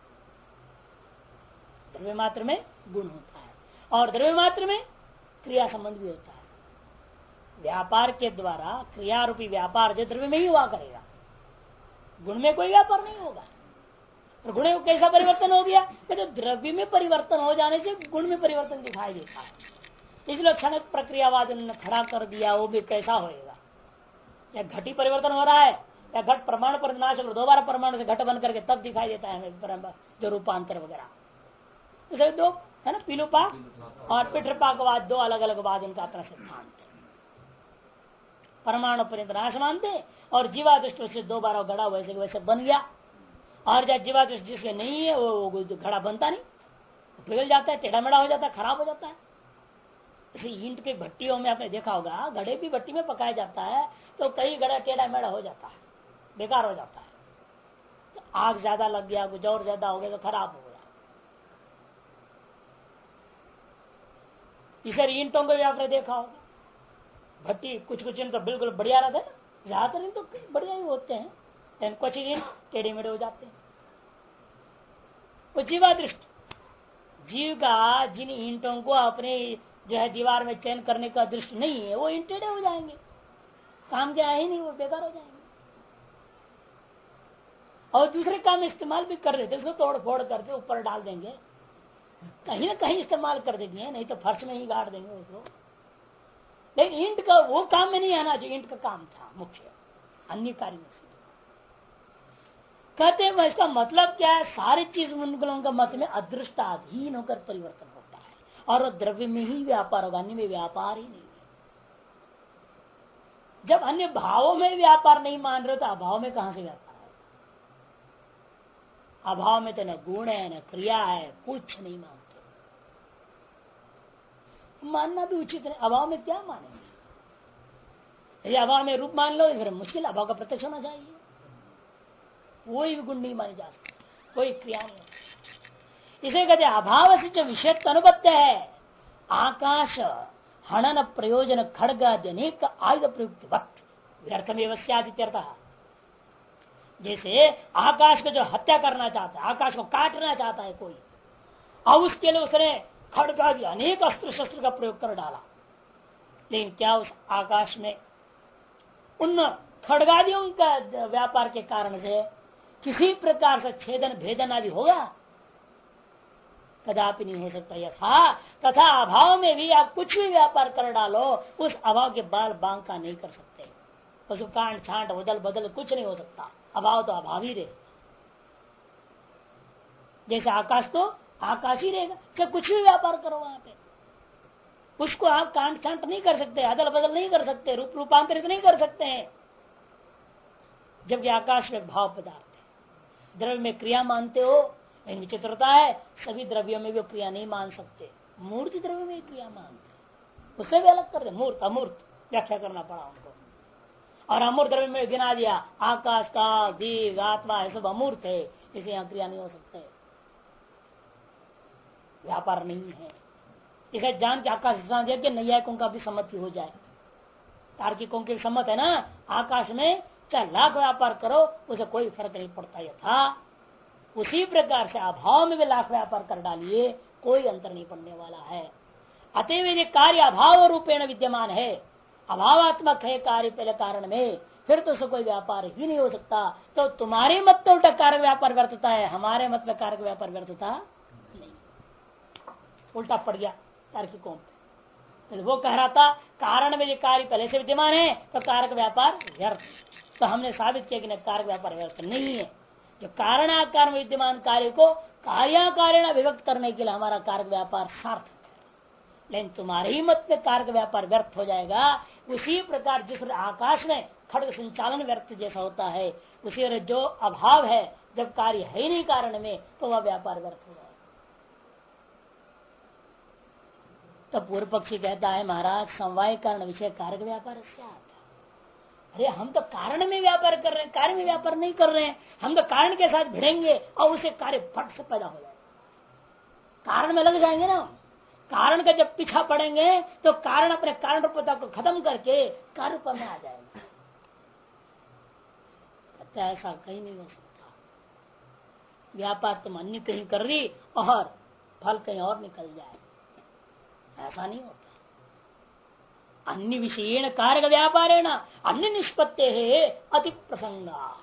द्रव्य मात्र में गुण होता है और द्रव्य मात्र में क्रिया संबंध भी होता है। व्यापार के द्वारा क्रिया रूपी व्यापार जो द्रव्य में ही हुआ करेगा, गुण में कोई व्यापार नहीं होगा। तो गुण में कैसा परिवर्तन हो गया? तो द्रव्य में परिवर्तन हो जाने से गुण में परिवर्तन दिखाई देता है। इसलिए क्षणिक प्रक्रियावाद ने खड़ा कर दिया, वो भी कैसा होएगा? या घटी परिवर्तन हो रहा है या घट परमाणु पर नाश दोबारा परमाणु से घट बन करके तब दिखाई देता है हमें जो रूपांतर वगैरह। तो दो है ना, पीलूपाक और पिठपाकवाद, दो अलग अलग वाद उनका अपना सिद्धांत है। परमाणु पर्यंत नाश मानते और जीवा दृष्टि से दोबारा घड़ा वैसे वैसे बन गया। और जब जीवा दृष्टि जिसके नहीं है वो घड़ा बनता नहीं, पिघल जाता है, टेढ़ा मेढ़ा हो जाता है, खराब हो जाता है। ईंट के भट्टियों में आपने देखा होगा, घड़े भी भट्टी में पकाया जाता है तो कई घड़ा टेढ़ा मेढ़ा हो जाता है, बेकार हो जाता है। तो आग ज्यादा लग गया, कुछ और ज्यादा हो गया तो खराब हो गया। इसे ईंटों को भी आपने देखा होगा, भट्टी कुछ कुछ ईंट तो बिल्कुल बढ़िया रहता है, ज्यादातर ईंट तो बढ़िया ही होते हैं, लेकिन कुछ ईंट टेढ़े मेढ़े हो जाते हैं। वो जीवा दृष्टि, जीव का जिन ईंटों को अपने जो है दीवार में चयन करने का दृष्टि नहीं है, वो ईंट टेढ़े हो जाएंगे, काम के आए ही नहीं, वो बेकार हो जाएंगे। और दूसरे काम में इस्तेमाल भी कर देते, उसको तोड़ फोड़ करके ऊपर डाल देंगे, कहीं ना कहीं इस्तेमाल कर देंगे, नहीं तो फर्श में ही गाड़ देंगे उसको। लेकिन ईंट का वो काम में नहीं आना जो ईंट का काम था मुख्य, अन्य कार्य में कहते हैं। इसका मतलब क्या है? सारी चीज उनका मत में अदृष्टाधीन होकर परिवर्तन होता है और द्रव्य में ही व्यापार होगा, अन्य में व्यापार ही नहीं है। जब अन्य भावों में व्यापार नहीं मान रहे तो अभाव में कहां से व्यापार है? अभाव में तो न गुण है न क्रिया है, कुछ नहीं मानते। मानना भी उचित है, अभाव में क्या मानेंगे? यदि अभाव में रूप मान लो फिर मुश्किल, अभाव का प्रत्यक्ष होना चाहिए। कोई भी गुण नहीं माने जा सकते, कोई क्रिया नहीं। इसे कहते अभाव से जो विषय अनुबद्ध है, आकाश हनन प्रयोजन खड़ग अनेक आयुध प्रयुक्त वक्त व्यर्थमेव स्यादित्यर्थः। जैसे आकाश को जो हत्या करना चाहता है, आकाश को काटना चाहता है कोई, और उसके लिए उसने खड़गादि अनेक अस्त्र शस्त्र का प्रयोग कर डाला, लेकिन क्या उस आकाश में उन खड़गादियों का व्यापार के कारण से किसी प्रकार से छेदन भेदन आदि होगा? कदापि नहीं हो सकता। यथा तथा अभाव में भी आप कुछ भी व्यापार कर डालो, उस अभाव के बाल बांका नहीं कर सकते, उसको कांट छांट बदल बदल कुछ नहीं हो सकता। अभाव तो अभाव ही रहे, जैसे आकाश तो आकाश ही रहेगा, चाहे कुछ भी व्यापार करो वहां पे, उसको आप कांट छांट नहीं कर सकते, अदल बदल नहीं कर सकते, रूप रूपांतरित नहीं कर सकते हैं। जबकि आकाश में भाव पदार्थ है, द्रव्य में क्रिया मानते हो, लेकिन विचित्रता है सभी द्रव्यों में भी क्रिया नहीं मान सकते। मूर्ति द्रव्य में क्रिया मानते, उससे भी अलग कर दे, मूर्त अमूर्त व्याख्या करना पड़ा उनको। और अमूर्त द्रव्य में गिना दिया, आकाश का दीव आत्मा सब अमूर्त है, इसे यहाँ क्रिया नहीं हो सकते, व्यापार नहीं है। इसे जान के आकाश के नैयायिकों का भी सम्मति हो जाए, तार्किकों की सम्मत है ना, आकाश में चाहे लाख व्यापार करो उसे कोई फर्क नहीं पड़ता। यथा उसी प्रकार से अभाव में भी लाख व्यापार कर डालिए, कोई अंतर नहीं पड़ने वाला है। अतएव यदि कार्य अभाव रूपेण विद्यमान है, अभावात्मक है कार्य पहले कारण में, फिर तो उससे कोई व्यापार ही नहीं हो सकता। तो तुम्हारे मत तो उल्टा कार्य व्यापार व्यर्थता है, हमारे मत में कार्य व्यापार व्यर्थता नहीं, उल्टा पड़ गया तार्किकों पे। वो कह रहा था कारण में कार्य पहले से विद्यमान है तो कारक व्यापार व्यर्थ, तो हमने साबित किया कि कारक व्यापार व्यर्थ नहीं है। जो कारणाकार में विद्यमान कार्य को कार्याकारेण विभक्त करने के लिए हमारा कारक व्यापार सार्थक है, लेकिन तुम्हारे ही मत में कारक व्यापार व्यर्थ हो जाएगा। उसी प्रकार जिस आकाश में खड्ग संचालन व्यर्थ जैसा होता है, उसी जो अभाव है जब कार्य है ही नहीं कारण में, तो वह व्यापार व्यर्थ हो जाएगा। तो पूर्व पक्षी कहता है महाराज समवाय कारण विषय कारक व्यापार से आता। अरे हम तो कारण में व्यापार कर रहे हैं, कार्य में व्यापार नहीं कर रहे हैं। हम तो कारण के साथ भिड़ेंगे और उसे कार्य फट से पैदा हो जाएगा। कारण में लग जाएंगे ना, कारण का जब पीछा पड़ेंगे तो कारण अपने कारण रूपता को खत्म करके कार्य रूप में आ जाएगा। ऐसा कहीं नहीं हो सकता। व्यापार तुम अन्य कहीं कर रही और फल कहीं और निकल जाए, ऐसा नहीं होता। अन्य विषयेण कार्य व्यापार है ना, अन्य निष्पत्ति है अति प्रसंगा।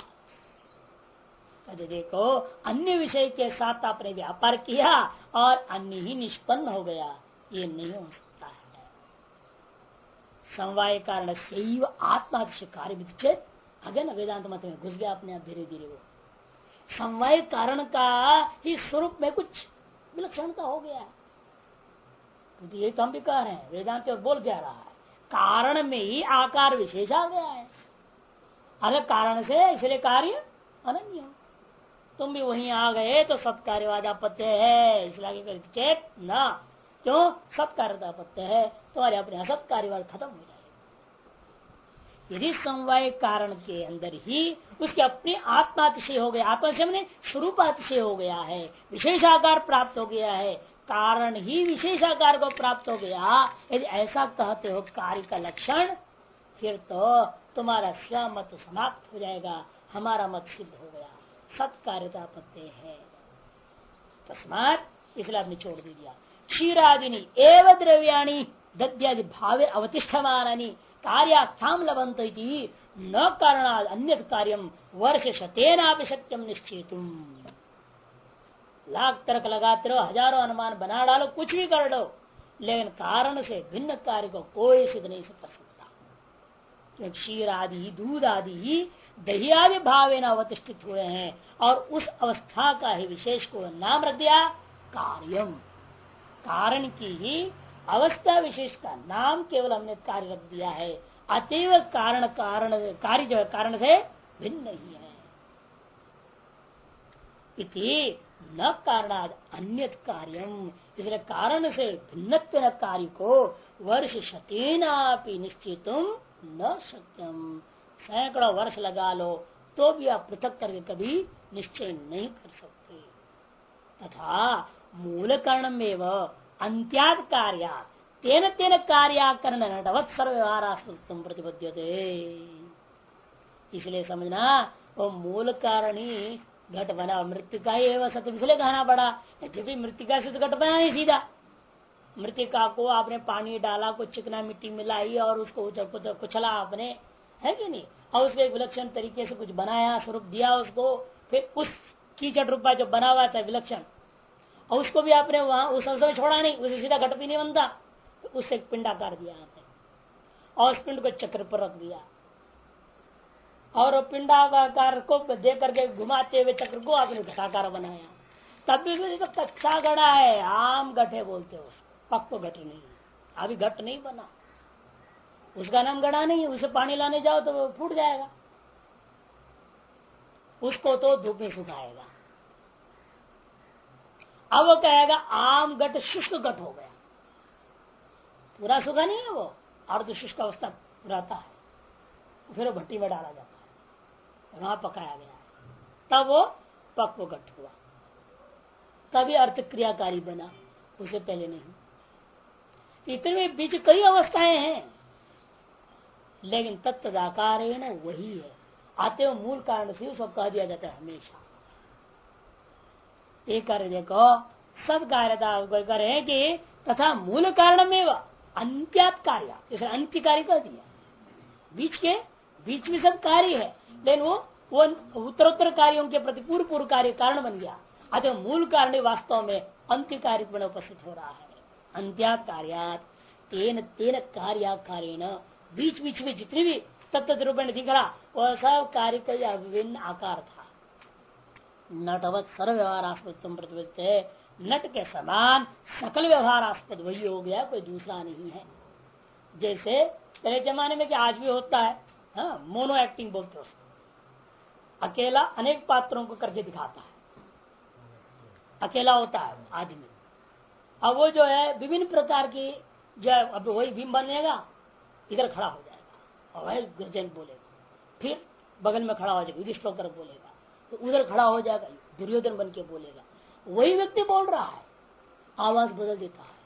देखो अन्य विषय के साथ आपने व्यापार किया और अन्य ही निष्पन्न हो गया, ये नहीं हो सकता है। समवाय कारण से आत्मा कार्य विच्छेद अगे न वेदांत मत में घुस गया अपने आप धीरे धीरे। वो समवाय कारण का ही स्वरूप में कुछ विलक्षणता हो गया है, तो ये तो हम भी कह रहे हैं। वेदांत और बोल क्या रहा है, कारण में ही आकार विशेष आ गया है, अलग कारण से, इसलिए कार्य अनन्य। तुम भी वहीं आ गए तो सत्कार्यवादापत्य है, इसलिए चेत न क्यों सत्कार्यवादापत्य है, तुम्हारे अपने असत कार्यवाद खत्म हो जाएगा। यदि समवाय कारण के अंदर ही उसके अपने आत्मातिशय हो गया, आत्मातिशय मैंने स्वरूपातिशय हो गया है, विशेषाकार प्राप्त हो गया है, कारण ही विशेषाकार को प्राप्त हो गया, यदि ऐसा कहते हो कार्य का लक्षण, फिर तो तुम्हारा स्वमत समाप्त हो जाएगा, हमारा मत सिद्ध हो गया, सत्कार्यता पत्ते है। तस्मात इसलिए आपने छोड़ दिया। क्षीरादिनी एवं द्रव्याणी दद्यादि भावे अवतिष्ठमानानि कार्याख्याम लभंत न कारणाद अन्य कार्यम वर्ष शतेना सत्यम निश्चेतुम। लाख तर्क लगाते रहो, हजारों अनुमान बना डालो, कुछ भी कर लो, लेकिन कारण से भिन्न कार्य को कोई सिद्ध नहीं कर सकता। क्योंकि क्षीर आदि दूध आदि दही आदि भावे न अवतिष्ठित हुए हैं और उस अवस्था का ही विशेष को नाम रख दिया कार्यम। कारण की ही अवस्था विशेष का नाम केवल हमने कार्य रख दिया है, अतएव कारण कार्य जो है कारण से भिन्न नहीं है। इति न कारणाद अन्यत कार्यम, इसलिए कारण से भिन्नत्व कार्य को वर्ष शतेनापि निश्चितुम न शक्यम। सैकड़ों वर्ष लगा लो तो भी आप पृथक करके कभी निश्चय नहीं कर सकते। तथा मूल कारणम एवं अंत्याद कार्या तेन तेन कार्याकरण नटवत् सर्व व्यवहारास्पदम प्रतिपद्यते। इसलिए समझना वो मूल कारण ही घट बना, मृतिका एवं सत्य, इसलिए कहना पड़ा। क्योंकि मृतिका से तो घट बना नहीं सीधा। मृतिका को आपने पानी डाला, कुछ चिकना मिट्टी मिलाई और उसको कुचला आपने, है कि नहीं, और उसको एक विलक्षण तरीके से कुछ बनाया, स्वरूप दिया उसको, फिर उस कीचड़ रूपा जो बना हुआ था विलक्षण, और उसको भी आपने वहां उस अवसर में छोड़ा नहीं, उसे सीधा घट भी नहीं बनता, तो उससे एक पिंडाकार दिया आपने और उस पिंड को चक्र पर रख दिया और पिंडाकार को देख करके घुमाते हुए चक्र को आपने घटाकार बनाया। तब भी तो कच्चा गड़ा है, आम गठे बोलते हो, पक्व घट नहीं, अभी घट नहीं बना, उसका नाम गड़ा नहीं, उसे पानी लाने जाओ तो वो फूट जाएगा, उसको तो धूप में सुखाएगा। अब वो कहेगा आम घट शुष्क घट हो गया, पूरा सूखा नहीं है वो, अर्ध शुष्क अवस्था रहता है, फिर वो भट्टी में डाला जाता है, वहां पकाया गया है, तब वो पक्व घट हुआ, तभी अर्थ क्रियाकारी बना, उसे पहले नहीं। इतने बीच कई अवस्थाएं हैं, लेकिन तत्तदाकार वही है, आते हुए मूल कारण से उसको कह दिया जाता है हमेशा। एक कार्य देखो सब कार्यता करें कि तथा मूल कारण में अंत्यात कार्य, जैसे अंत्य कार्य कर दिया, बीच में सब कार्य है, लेकिन वो उत्तरोत्तर कार्यों के प्रति पूर्व पूर्व कार्य कारण बन गया, अतः मूल कारण वास्तव में अंत्य कार्य में उपस्थित हो रहा है। अंत्यात कार्यात तेन तेन कार्याकारेण, बीच बीच में जितने भी तत्त रूप में दिख रहा वह सब कार्य का विभिन्न आकार था। नटवत सर्व व्यवहारास्पद प्रतिपत्ति है, नट के समान सकल व्यवहारास्पद वही हो गया, कोई दूसरा नहीं है। जैसे पहले जमाने में क्या आज भी होता है, हाँ, मोनो एक्टिंग बोलते उसको, अकेला अनेक पात्रों को करके दिखाता है, अकेला होता है आदमी। अब वो जो है विभिन्न प्रकार की जो अब वही भीम बनेगा, इधर खड़ा हो जाएगा और वही गर्जन बोलेगा, फिर बगल में खड़ा हो जाएगा युधिष्ठिर होकर बोलेगा, तो उधर खड़ा हो जाएगा दुर्योधन बन के बोलेगा, वही व्यक्ति बोल रहा है, आवाज बदल देता है।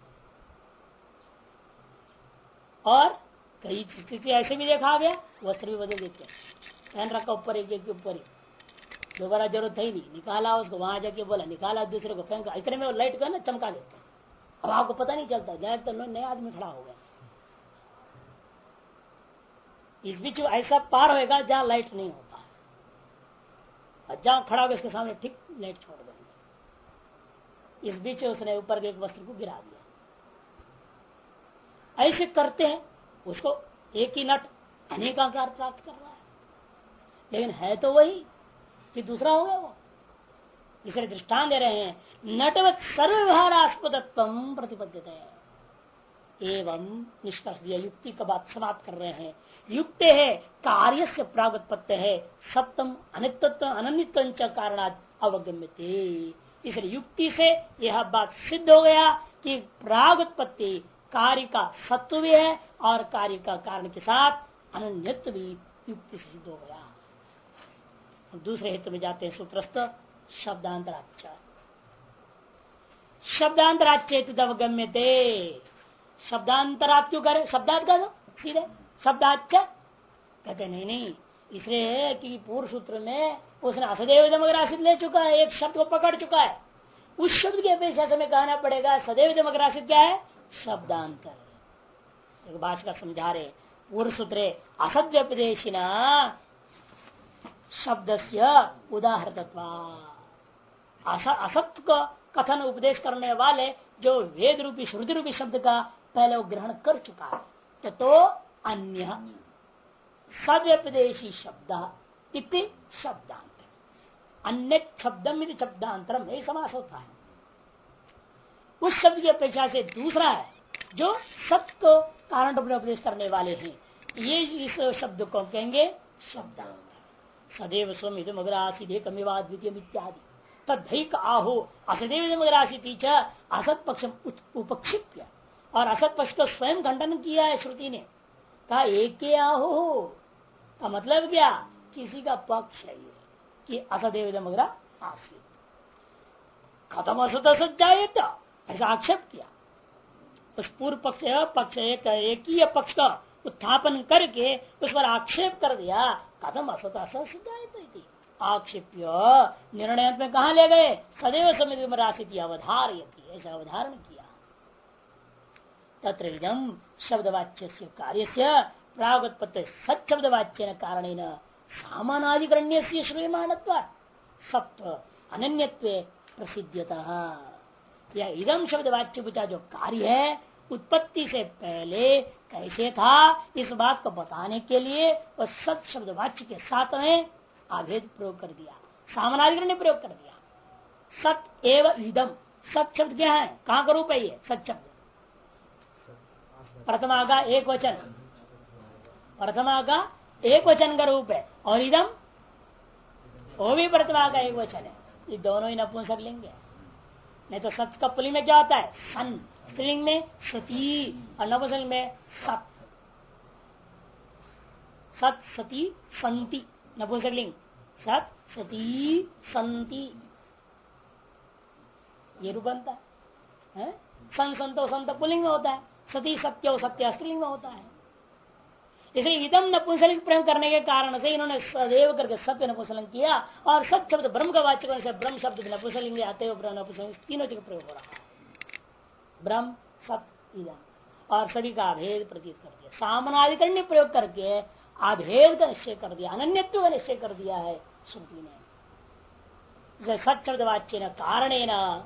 और कई स्थिति ऐसे भी देखा गया, वस्त्र भी बदल देते हैं, पहन रखा ऊपर एक के ऊपर ही, दोबारा जरूरत है नहीं, निकाला उसको वहां जाके बोला, निकाला दूसरे को फेंका, इतने में लाइट का ना चमका देते हैं, अब आपको पता नहीं चलता, लाइट तो नया आदमी खड़ा हो गया। इस बीच ऐसा पार होएगा जहां लाइट नहीं होता है, और जहां खड़ा होगा इसके सामने ठीक लाइट छोड़ देंगे। इस बीच उसने ऊपर के एक वस्त्र को गिरा दिया। ऐसे करते हैं, उसको एक ही नट अनेक आकार प्राप्त कर रहा है, लेकिन है तो वही कि दूसरा हो गया वो। इसलिए दृष्टांत दे रहे हैं, नटवत सर्वव्यवहारास्पदत्व प्रतिपद्यते है। एवं निष्कर्ष दिया, युक्ति का बात समाप्त कर रहे हैं। युक्त है कार्य से प्रागुत्पत्ति है, सप्तम अनित्व अनन्यत्व कारणात् अवगम्यते। इसलिए युक्ति से यह बात सिद्ध हो गया कि प्रागुत्पत्ति कार्य का सत्व भी है और कार्य का कारण के साथ अनन्यत्व भी युक्ति से सिद्ध हो गया। दूसरे हित में जाते हैं, सूत्रस्थ शब्दांतराच्य। शब्दांतराच्येत अवगम्यते। शब्दांतरात क्यों करे, शब्दार्थ का सीधे शब्दाच्य कहते नहीं, इसलिए कि पूर्व सूत्र में उसने असदेव दमग्रासित ले चुका है, एक शब्द को पकड़ चुका है, उस शब्द की अपेक्षा से हमें कहना पड़ेगा सदैव दमग्रासित क्या है, शब्दांतर। एक भाषा का समझा रहे, पूर्व सूत्रे असद्व्यपदेशिना शब्द से उदाहरणत्वा। असत्य का कथन उपदेश करने वाले जो वेद रूपी श्रुति रूपी शब्द का पहले वो ग्रहण कर चुका है, तो अन्य सद्व्यपदेशी शब्द इति शब्दांतर, अन्य शब्दम इति शब्दांतरम, यही समास होता है। उस शब्द की अपेक्षा से दूसरा है जो सत्य को कारण रूप में उपदेश करने वाले हैं, ये इस शब्द को कहेंगे शब्दांतर। सदैव स्वमित मगरासी कमिवा द्वितीय इत्यादि तदैक आहो असदैव मगरासी असत पक्ष उपक्षिप्य, और असत पक्ष को स्वयं खंडन किया है श्रुति ने, कहा एक आहो का मतलब क्या, किसी का पक्ष है ये कि असदैव मगरा आसित, खत्म असत असत जाए, ऐसा आक्षेप किया। उस पूर्व पक्ष एक ही पक्ष का उत्थापन करके उस पर आक्षेप कर दिया, कदम असत असत आक्षेप्य निर्णय में कहा ले गए, सदैव समिति में राशि अवधारयति, ऐसा अवधारण किया। तत्र इदं शब्दवाच्य से कार्य से प्रागुत्पत्ति सच्छब्दवाच्य कारणेन सामानाधिकरण्य से श्रूयमाणत्वात् सत्व अनन्यत्व प्रसिद्धतः। या इदम शब्दवाच्य पूछा जो कार्य है उत्पत्ति से पहले कैसे था, इस बात को बताने के लिए वह सत शब्द वाच्य के साथ में आभेद प्रयोग कर दिया, सामानाधिकरण ने प्रयोग कर दिया। सत एवं इदम, सत शब्द क्या है, कहां का रूप है ये सत शब्द, प्रथमा का एक वचन, प्रथमा का एक वचन का रूप है, और इदम वो भी प्रथमा का एक वचन है। ये दोनों ही नपुंसक लिंग है। नहीं तो सत का पुल्लिंग में क्या होता है, सन, स्त्रीलिंग में सती, और नपुंसक में सत, सत सती संति नपुंसक लिंग, सत सती संति ये रूप बनता है। सन संतो संत पुल्लिंग में होता है, सती सत्यो सत्य स्त्रीलिंग में होता है। इसलिए इदम नपुंसक प्रयोग करने के कारण से इन्होंने सदैव करके सत्य नपुंसक किया, और सत शब्द ब्रह्म का वाचक होने से ब्रह्म शब्द नपुंसक आते हुए नपुंसक तीनों जगह प्रयोग हो रहा है, ब्रह्म सत इदम, और सभी का अभेद प्रतीत कर दिया। सामानाधिकरण प्रयोग करके अभेद का निश्चय कर दिया, अनन्यत्व का निश्चय कर दिया है श्रुति ने। सत शब्द वाच्य न कारण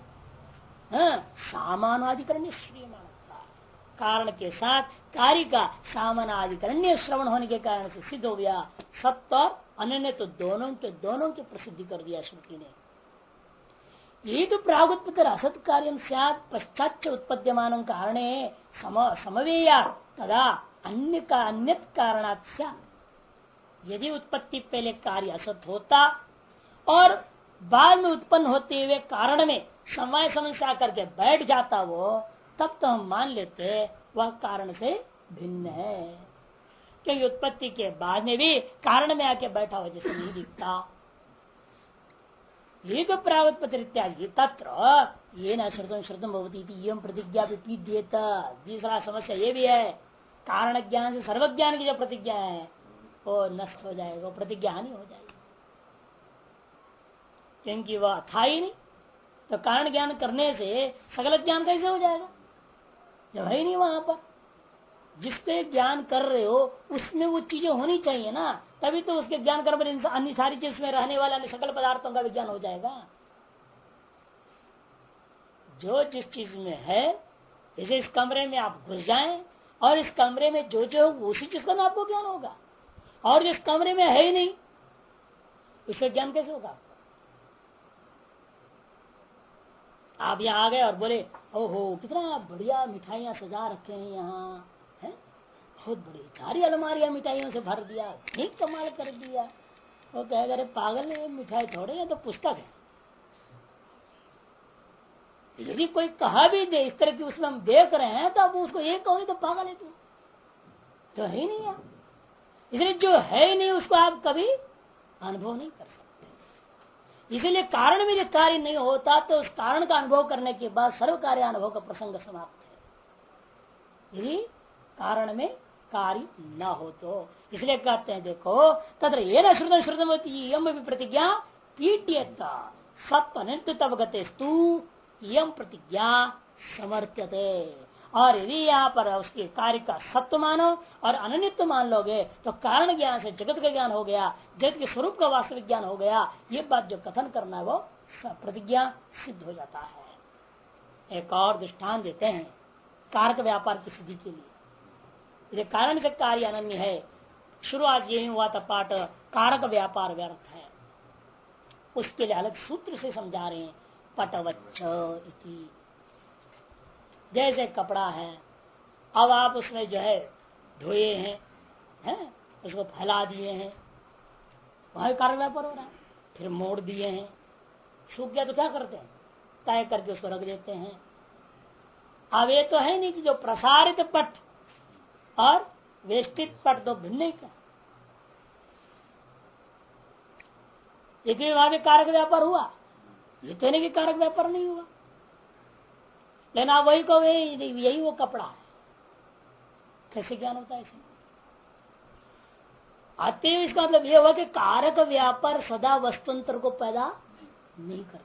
सामानाधिकरण श्रीमान, कारण के साथ कार्य का सामानाधिकरण्य श्रवण होने के कारण से सिद्ध हो गया। सत्य और अनन्य तो दोनों के प्रसिद्धि कर दिया श्रुति ने। यही तो प्रागुत्पत्ति असत कार्य पश्चात उत्पद्यमान कारण समवेया तदा अन्य का अन्य कारणात्। यदि उत्पत्ति पहले कार्य असत होता और बाद में उत्पन्न होते हुए कारण में समय समस्या करके बैठ जाता वो, तब तो हम मान लेते वह कारण से भिन्न है, क्योंकि उत्पत्ति के बाद में भी कारण में आके बैठा हुआ जैसे नहीं दिखता। ये तो प्रावत्पत्ति इत्यादि तत्र ये न श्रुतम श्रुतम भवती यम प्रतिज्ञा विपीड्येत। दूसरा समस्या ये भी है, कारण ज्ञान से सर्वज्ञान की जो प्रतिज्ञा है वो नष्ट हो जाएगा, वो प्रतिज्ञा हानि हो जाएगी, क्योंकि वह था ही नहीं। तो कारण ज्ञान करने से सकल ज्ञान कैसे हो जाएगा जब है ही नहीं वहां पर। जिसके ज्ञान कर रहे हो उसमें वो चीजें होनी चाहिए ना, तभी तो उसके ज्ञान कर अन्य सारी चीज में रहने वाले अन्य सकल पदार्थों का विज्ञान हो जाएगा। जो जिस चीज में है, जैसे इस कमरे में आप घुस जाएं और इस कमरे में जो जो उसी चीज का आपको ज्ञान होगा, और जिस कमरे में है ही नहीं उसका ज्ञान कैसे होगा आपको? आप यहाँ आ गए और बोले ओहो कितना बढ़िया मिठाइयाँ सजा रखे हैं यहाँ, है बहुत बड़ी सारी अलमारियां मिठाइयों से भर दिया, ठीक कमाल कर दिया। वो कहेगा अरे पागल है, मिठाई थोड़े है तो पुस्तक है। यदि कोई कहा भी दे इस तरह की उसमें हम देख रहे हैं तो आप उसको एक कहोगे तो पागल है तू, तो है ही नहीं है। इसलिए जो है ही नहीं उसको आप कभी अनुभव नहीं कर सकते। इसीलिए कारण में जो कार्य नहीं होता तो उस कारण का अनुभव करने के बाद सर्व कार्य अनुभव का प्रसंग समाप्त है, यदि कारण में कार्य न हो तो। इसलिए कहते हैं देखो तत्र ये न श्रुतम श्रुतमती यम प्रतिज्ञा पीड्येत सत्व नित्यवगतेस्तु यम प्रतिज्ञा समर्थ्यते। और यदि यहाँ पर उसके कार्य का सत्व मानो और अनन्यत्व मान लोगे तो कारण ज्ञान से जगत का ज्ञान हो गया, जगत के स्वरूप का वास्तविक ज्ञान हो गया। ये बात जो कथन करना है वो प्रतिज्ञा सिद्ध हो जाता है। एक और दृष्टांत देते हैं कारक व्यापार की सिद्धि के लिए। कारण से कार्य अनन्य है, शुरुआत यही हुआ था पाठ कारक व्यापार व्यर्थ है, उसके लिए अलग सूत्र से समझा रहे हैं। पटवच्च इति, जैसे कपड़ा है, अब आप उसमें जो है धोए हैं, उसको फैला दिए हैं, वहां कारक व्यापार हो रहा है। फिर मोड़ दिए हैं, सूख गया तो क्या करते हैं, तय करके उसको रख देते हैं। अब ये तो है नहीं कि जो प्रसारित पट और वेष्टित पट तो भिन्न ही का, लेकिन वहां भी कारक व्यापार हुआ, ये तो नहीं कि कारक व्यापार नहीं हुआ। लेकिन आप वही कहो यही वो कपड़ा है, कैसे ज्ञान होता है इसे? आते हुए इसका मतलब यह हुआ कि कारक व्यापार सदा वस्तुंतर को पैदा नहीं करता।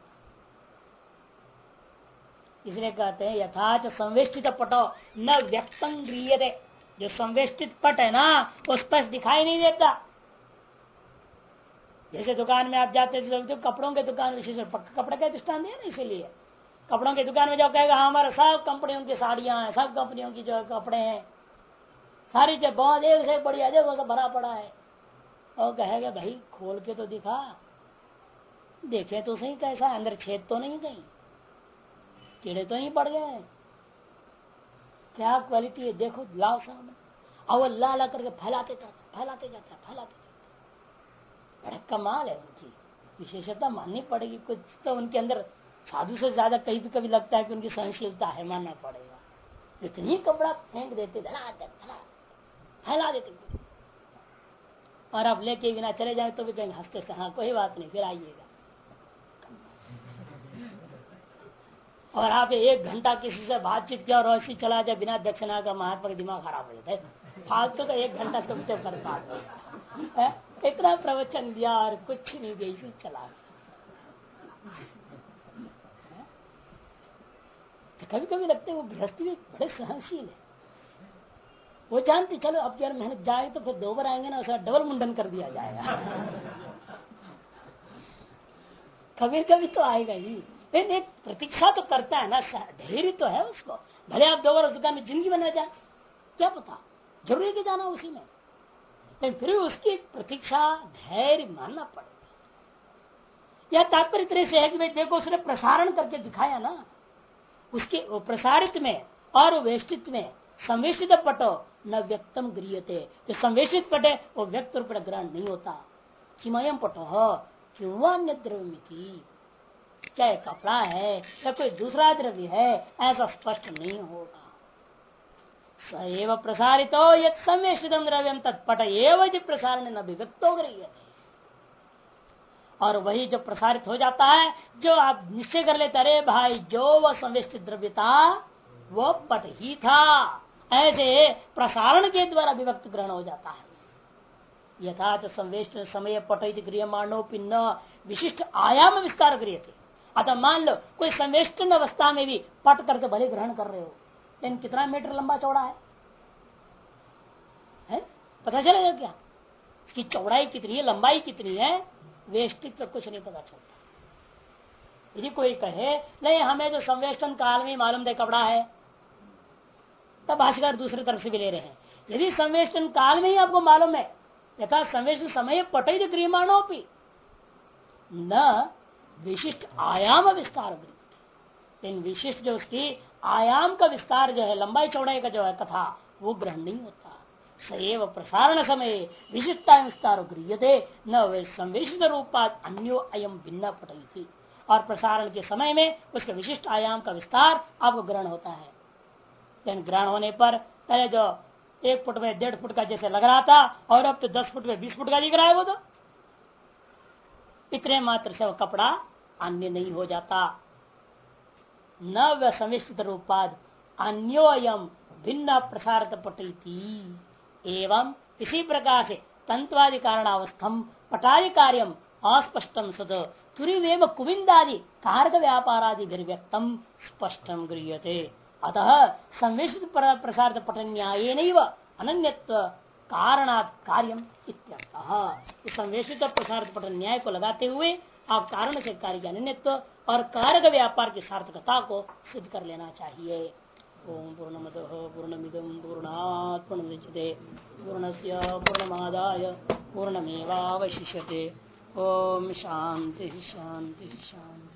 इसलिए कहते हैं यथाच संवेष्टित पटो न व्यक्तं गृह्यते, जो संवेष्टित पट है ना वो स्पष्ट दिखाई नहीं देता। जैसे दुकान में आप जाते थे तो कपड़ों के दुकान, विशेष कपड़े का दृष्टांत है ना, इसीलिए कपड़ों की दुकान में जाओ कहेगा हाँ हमारे सब कंपनियों की साड़ियां हैं, सब कंपनियों की जो कपड़े हैं, सारी जो बहुत एक से बढ़िया देखो सब भरा पड़ा है। और कहेगा भाई खोल के तो दिखा, देखे तो सही कैसा है, अंदर छेद तो नहीं गई, कीड़े तो नहीं पड़ गए, क्या क्वालिटी है देखो, लाओ सामने। और ला ला करके फैलाते जाता। बड़ा कमाल है उनकी विशेषता, माननी पड़ेगी। कुछ तो उनके अंदर साधु से ज्यादा कहीं भी कभी लगता है कि उनकी सहनशीलता है, मानना पड़ेगा। इतनी कपड़ा फेंक देते, फैला देते, और अब लेके बिना चले जाए तो भी कहीं हंसते हाँ कोई बात नहीं फिर आइएगा। और आप 1 घंटा किसी से बातचीत किया और ऐसी चला जाए बिना दक्षिणा का, महात्मा का दिमाग खराब हो जाता है। फालतू का 1 घंटा तुम तो कर पाते, इतना प्रवचन दिया और कुछ नहीं दिया, इसी चला। तो कभी कभी लगते वो गृहस्थी भी बड़े सहनशील है, वो जानते चलो अब यार मेहनत जाए तो फिर 2 बार आएंगे ना, उसका डबल मुंडन कर दिया जाएगा। कभी कभी तो आएगा ही, लेकिन एक प्रतीक्षा तो करता है ना, धैर्य तो है उसको। भले आप 2 बार उस दुकान में जिंदगी बना जाए, क्या पता जरूरी कि जाना उसी में, लेकिन फिर उसकी प्रतीक्षा धैर्य मानना पड़ेगा। यह तात्पर्य तरह से है कि भाई देखो उसने प्रसारण करके दिखाया ना, उसके प्रसारित में और वेष्टित में संवेष्टित पटो न व्यक्तम गृह्यते, जो संवेष्टित पट है वो व्यक्त रूप ग्रहण नहीं होता। किमयम पटो किंवा अन्य द्रव्यमिति, चाहे कपड़ा है या कोई दूसरा द्रव्य है, ऐसा स्पष्ट नहीं होगा। सएव प्रसारित हो यद संवेष्टितम द्रव्यम तत्पट एवं प्रसारण न विभक्तो गृह्यते। और वही जो प्रसारित हो जाता है, जो आप निश्चय कर लेते, अरे भाई जो वह संवेष्टित द्रव्य था वो पट ही था, ऐसे प्रसारण के द्वारा विभक्त ग्रहण हो जाता है। यथा संवेष्ट समय पट क्रियमाणोपि न विशिष्ट आयाम विस्तार क्रियते। अतः मान लो कोई संवेष्टन अवस्था में भी पट करके भले ग्रहण कर रहे हो, लेकिन कितना मीटर लंबा चौड़ा है पता चलेगा क्या? इसकी चौड़ाई कितनी है, लंबाई कितनी है, वेष्टिक का कुछ नहीं पता चलता। यदि कोई कहे नहीं हमें तो संवेष्टन काल में मालूम है कपड़ा है, तब भाष्यकार दूसरी तरफ से भी ले रहे हैं। यदि संवेष्टन काल में ही आपको मालूम है, यथा संवेष्टन समय पटैत क्रियमाणोपि न विशिष्ट आयाम विस्तार, लेकिन विशिष्ट जो उसकी आयाम का विस्तार जो है, लंबाई चौड़ाई का जो है कथा, वो ग्रहण नहीं होता। सएव प्रसारण समय विशिष्टता विस्तार गृह्यते न संवेशित रूपात अन्यो अयम भिन्न पटैति। और प्रसारण के समय में उसके विशिष्ट आयाम का विस्तार आपको ग्रहण होता है। लेकिन ग्रहण होने पर पहले जो 1 फुट में 1.5 फुट का जैसे लग रहा था, और अब तो 10 फुट में 20 फुट का दिख रहा है, वो तो इतने मात्र से वो कपड़ा अन्य नहीं हो जाता। न व समिष्ट रूपाद अन्योयम भिन्न प्रसारित पटैति। एवं इसी प्रकार से तंत्वादि कारणावस्थम पटादि कार्यम अस्पष्टम सद तुरीवेव कुविंदादि कारक व्यापारादि व्यक्तम स्पष्टम गृह्यते। अतः संवेशित प्रसारित पट न्याय नहीं व अनन्यत्व कारणात् कार्यम इत्यर्थः। संवेशित प्रसारित पट न्याय को लगाते हुए आप कारण से कार्य के अनन्यत्व और कारक व्यापार की सार्थकता को सिद्ध कर लेना चाहिए। ओम पूर्णमदः पूर्णमिदं पूर्णात् पूर्णमुदच्यते पूर्णस्य पूर्णमादाय पूर्णमेवावशिष्यते। ओम शांति शांति शांति।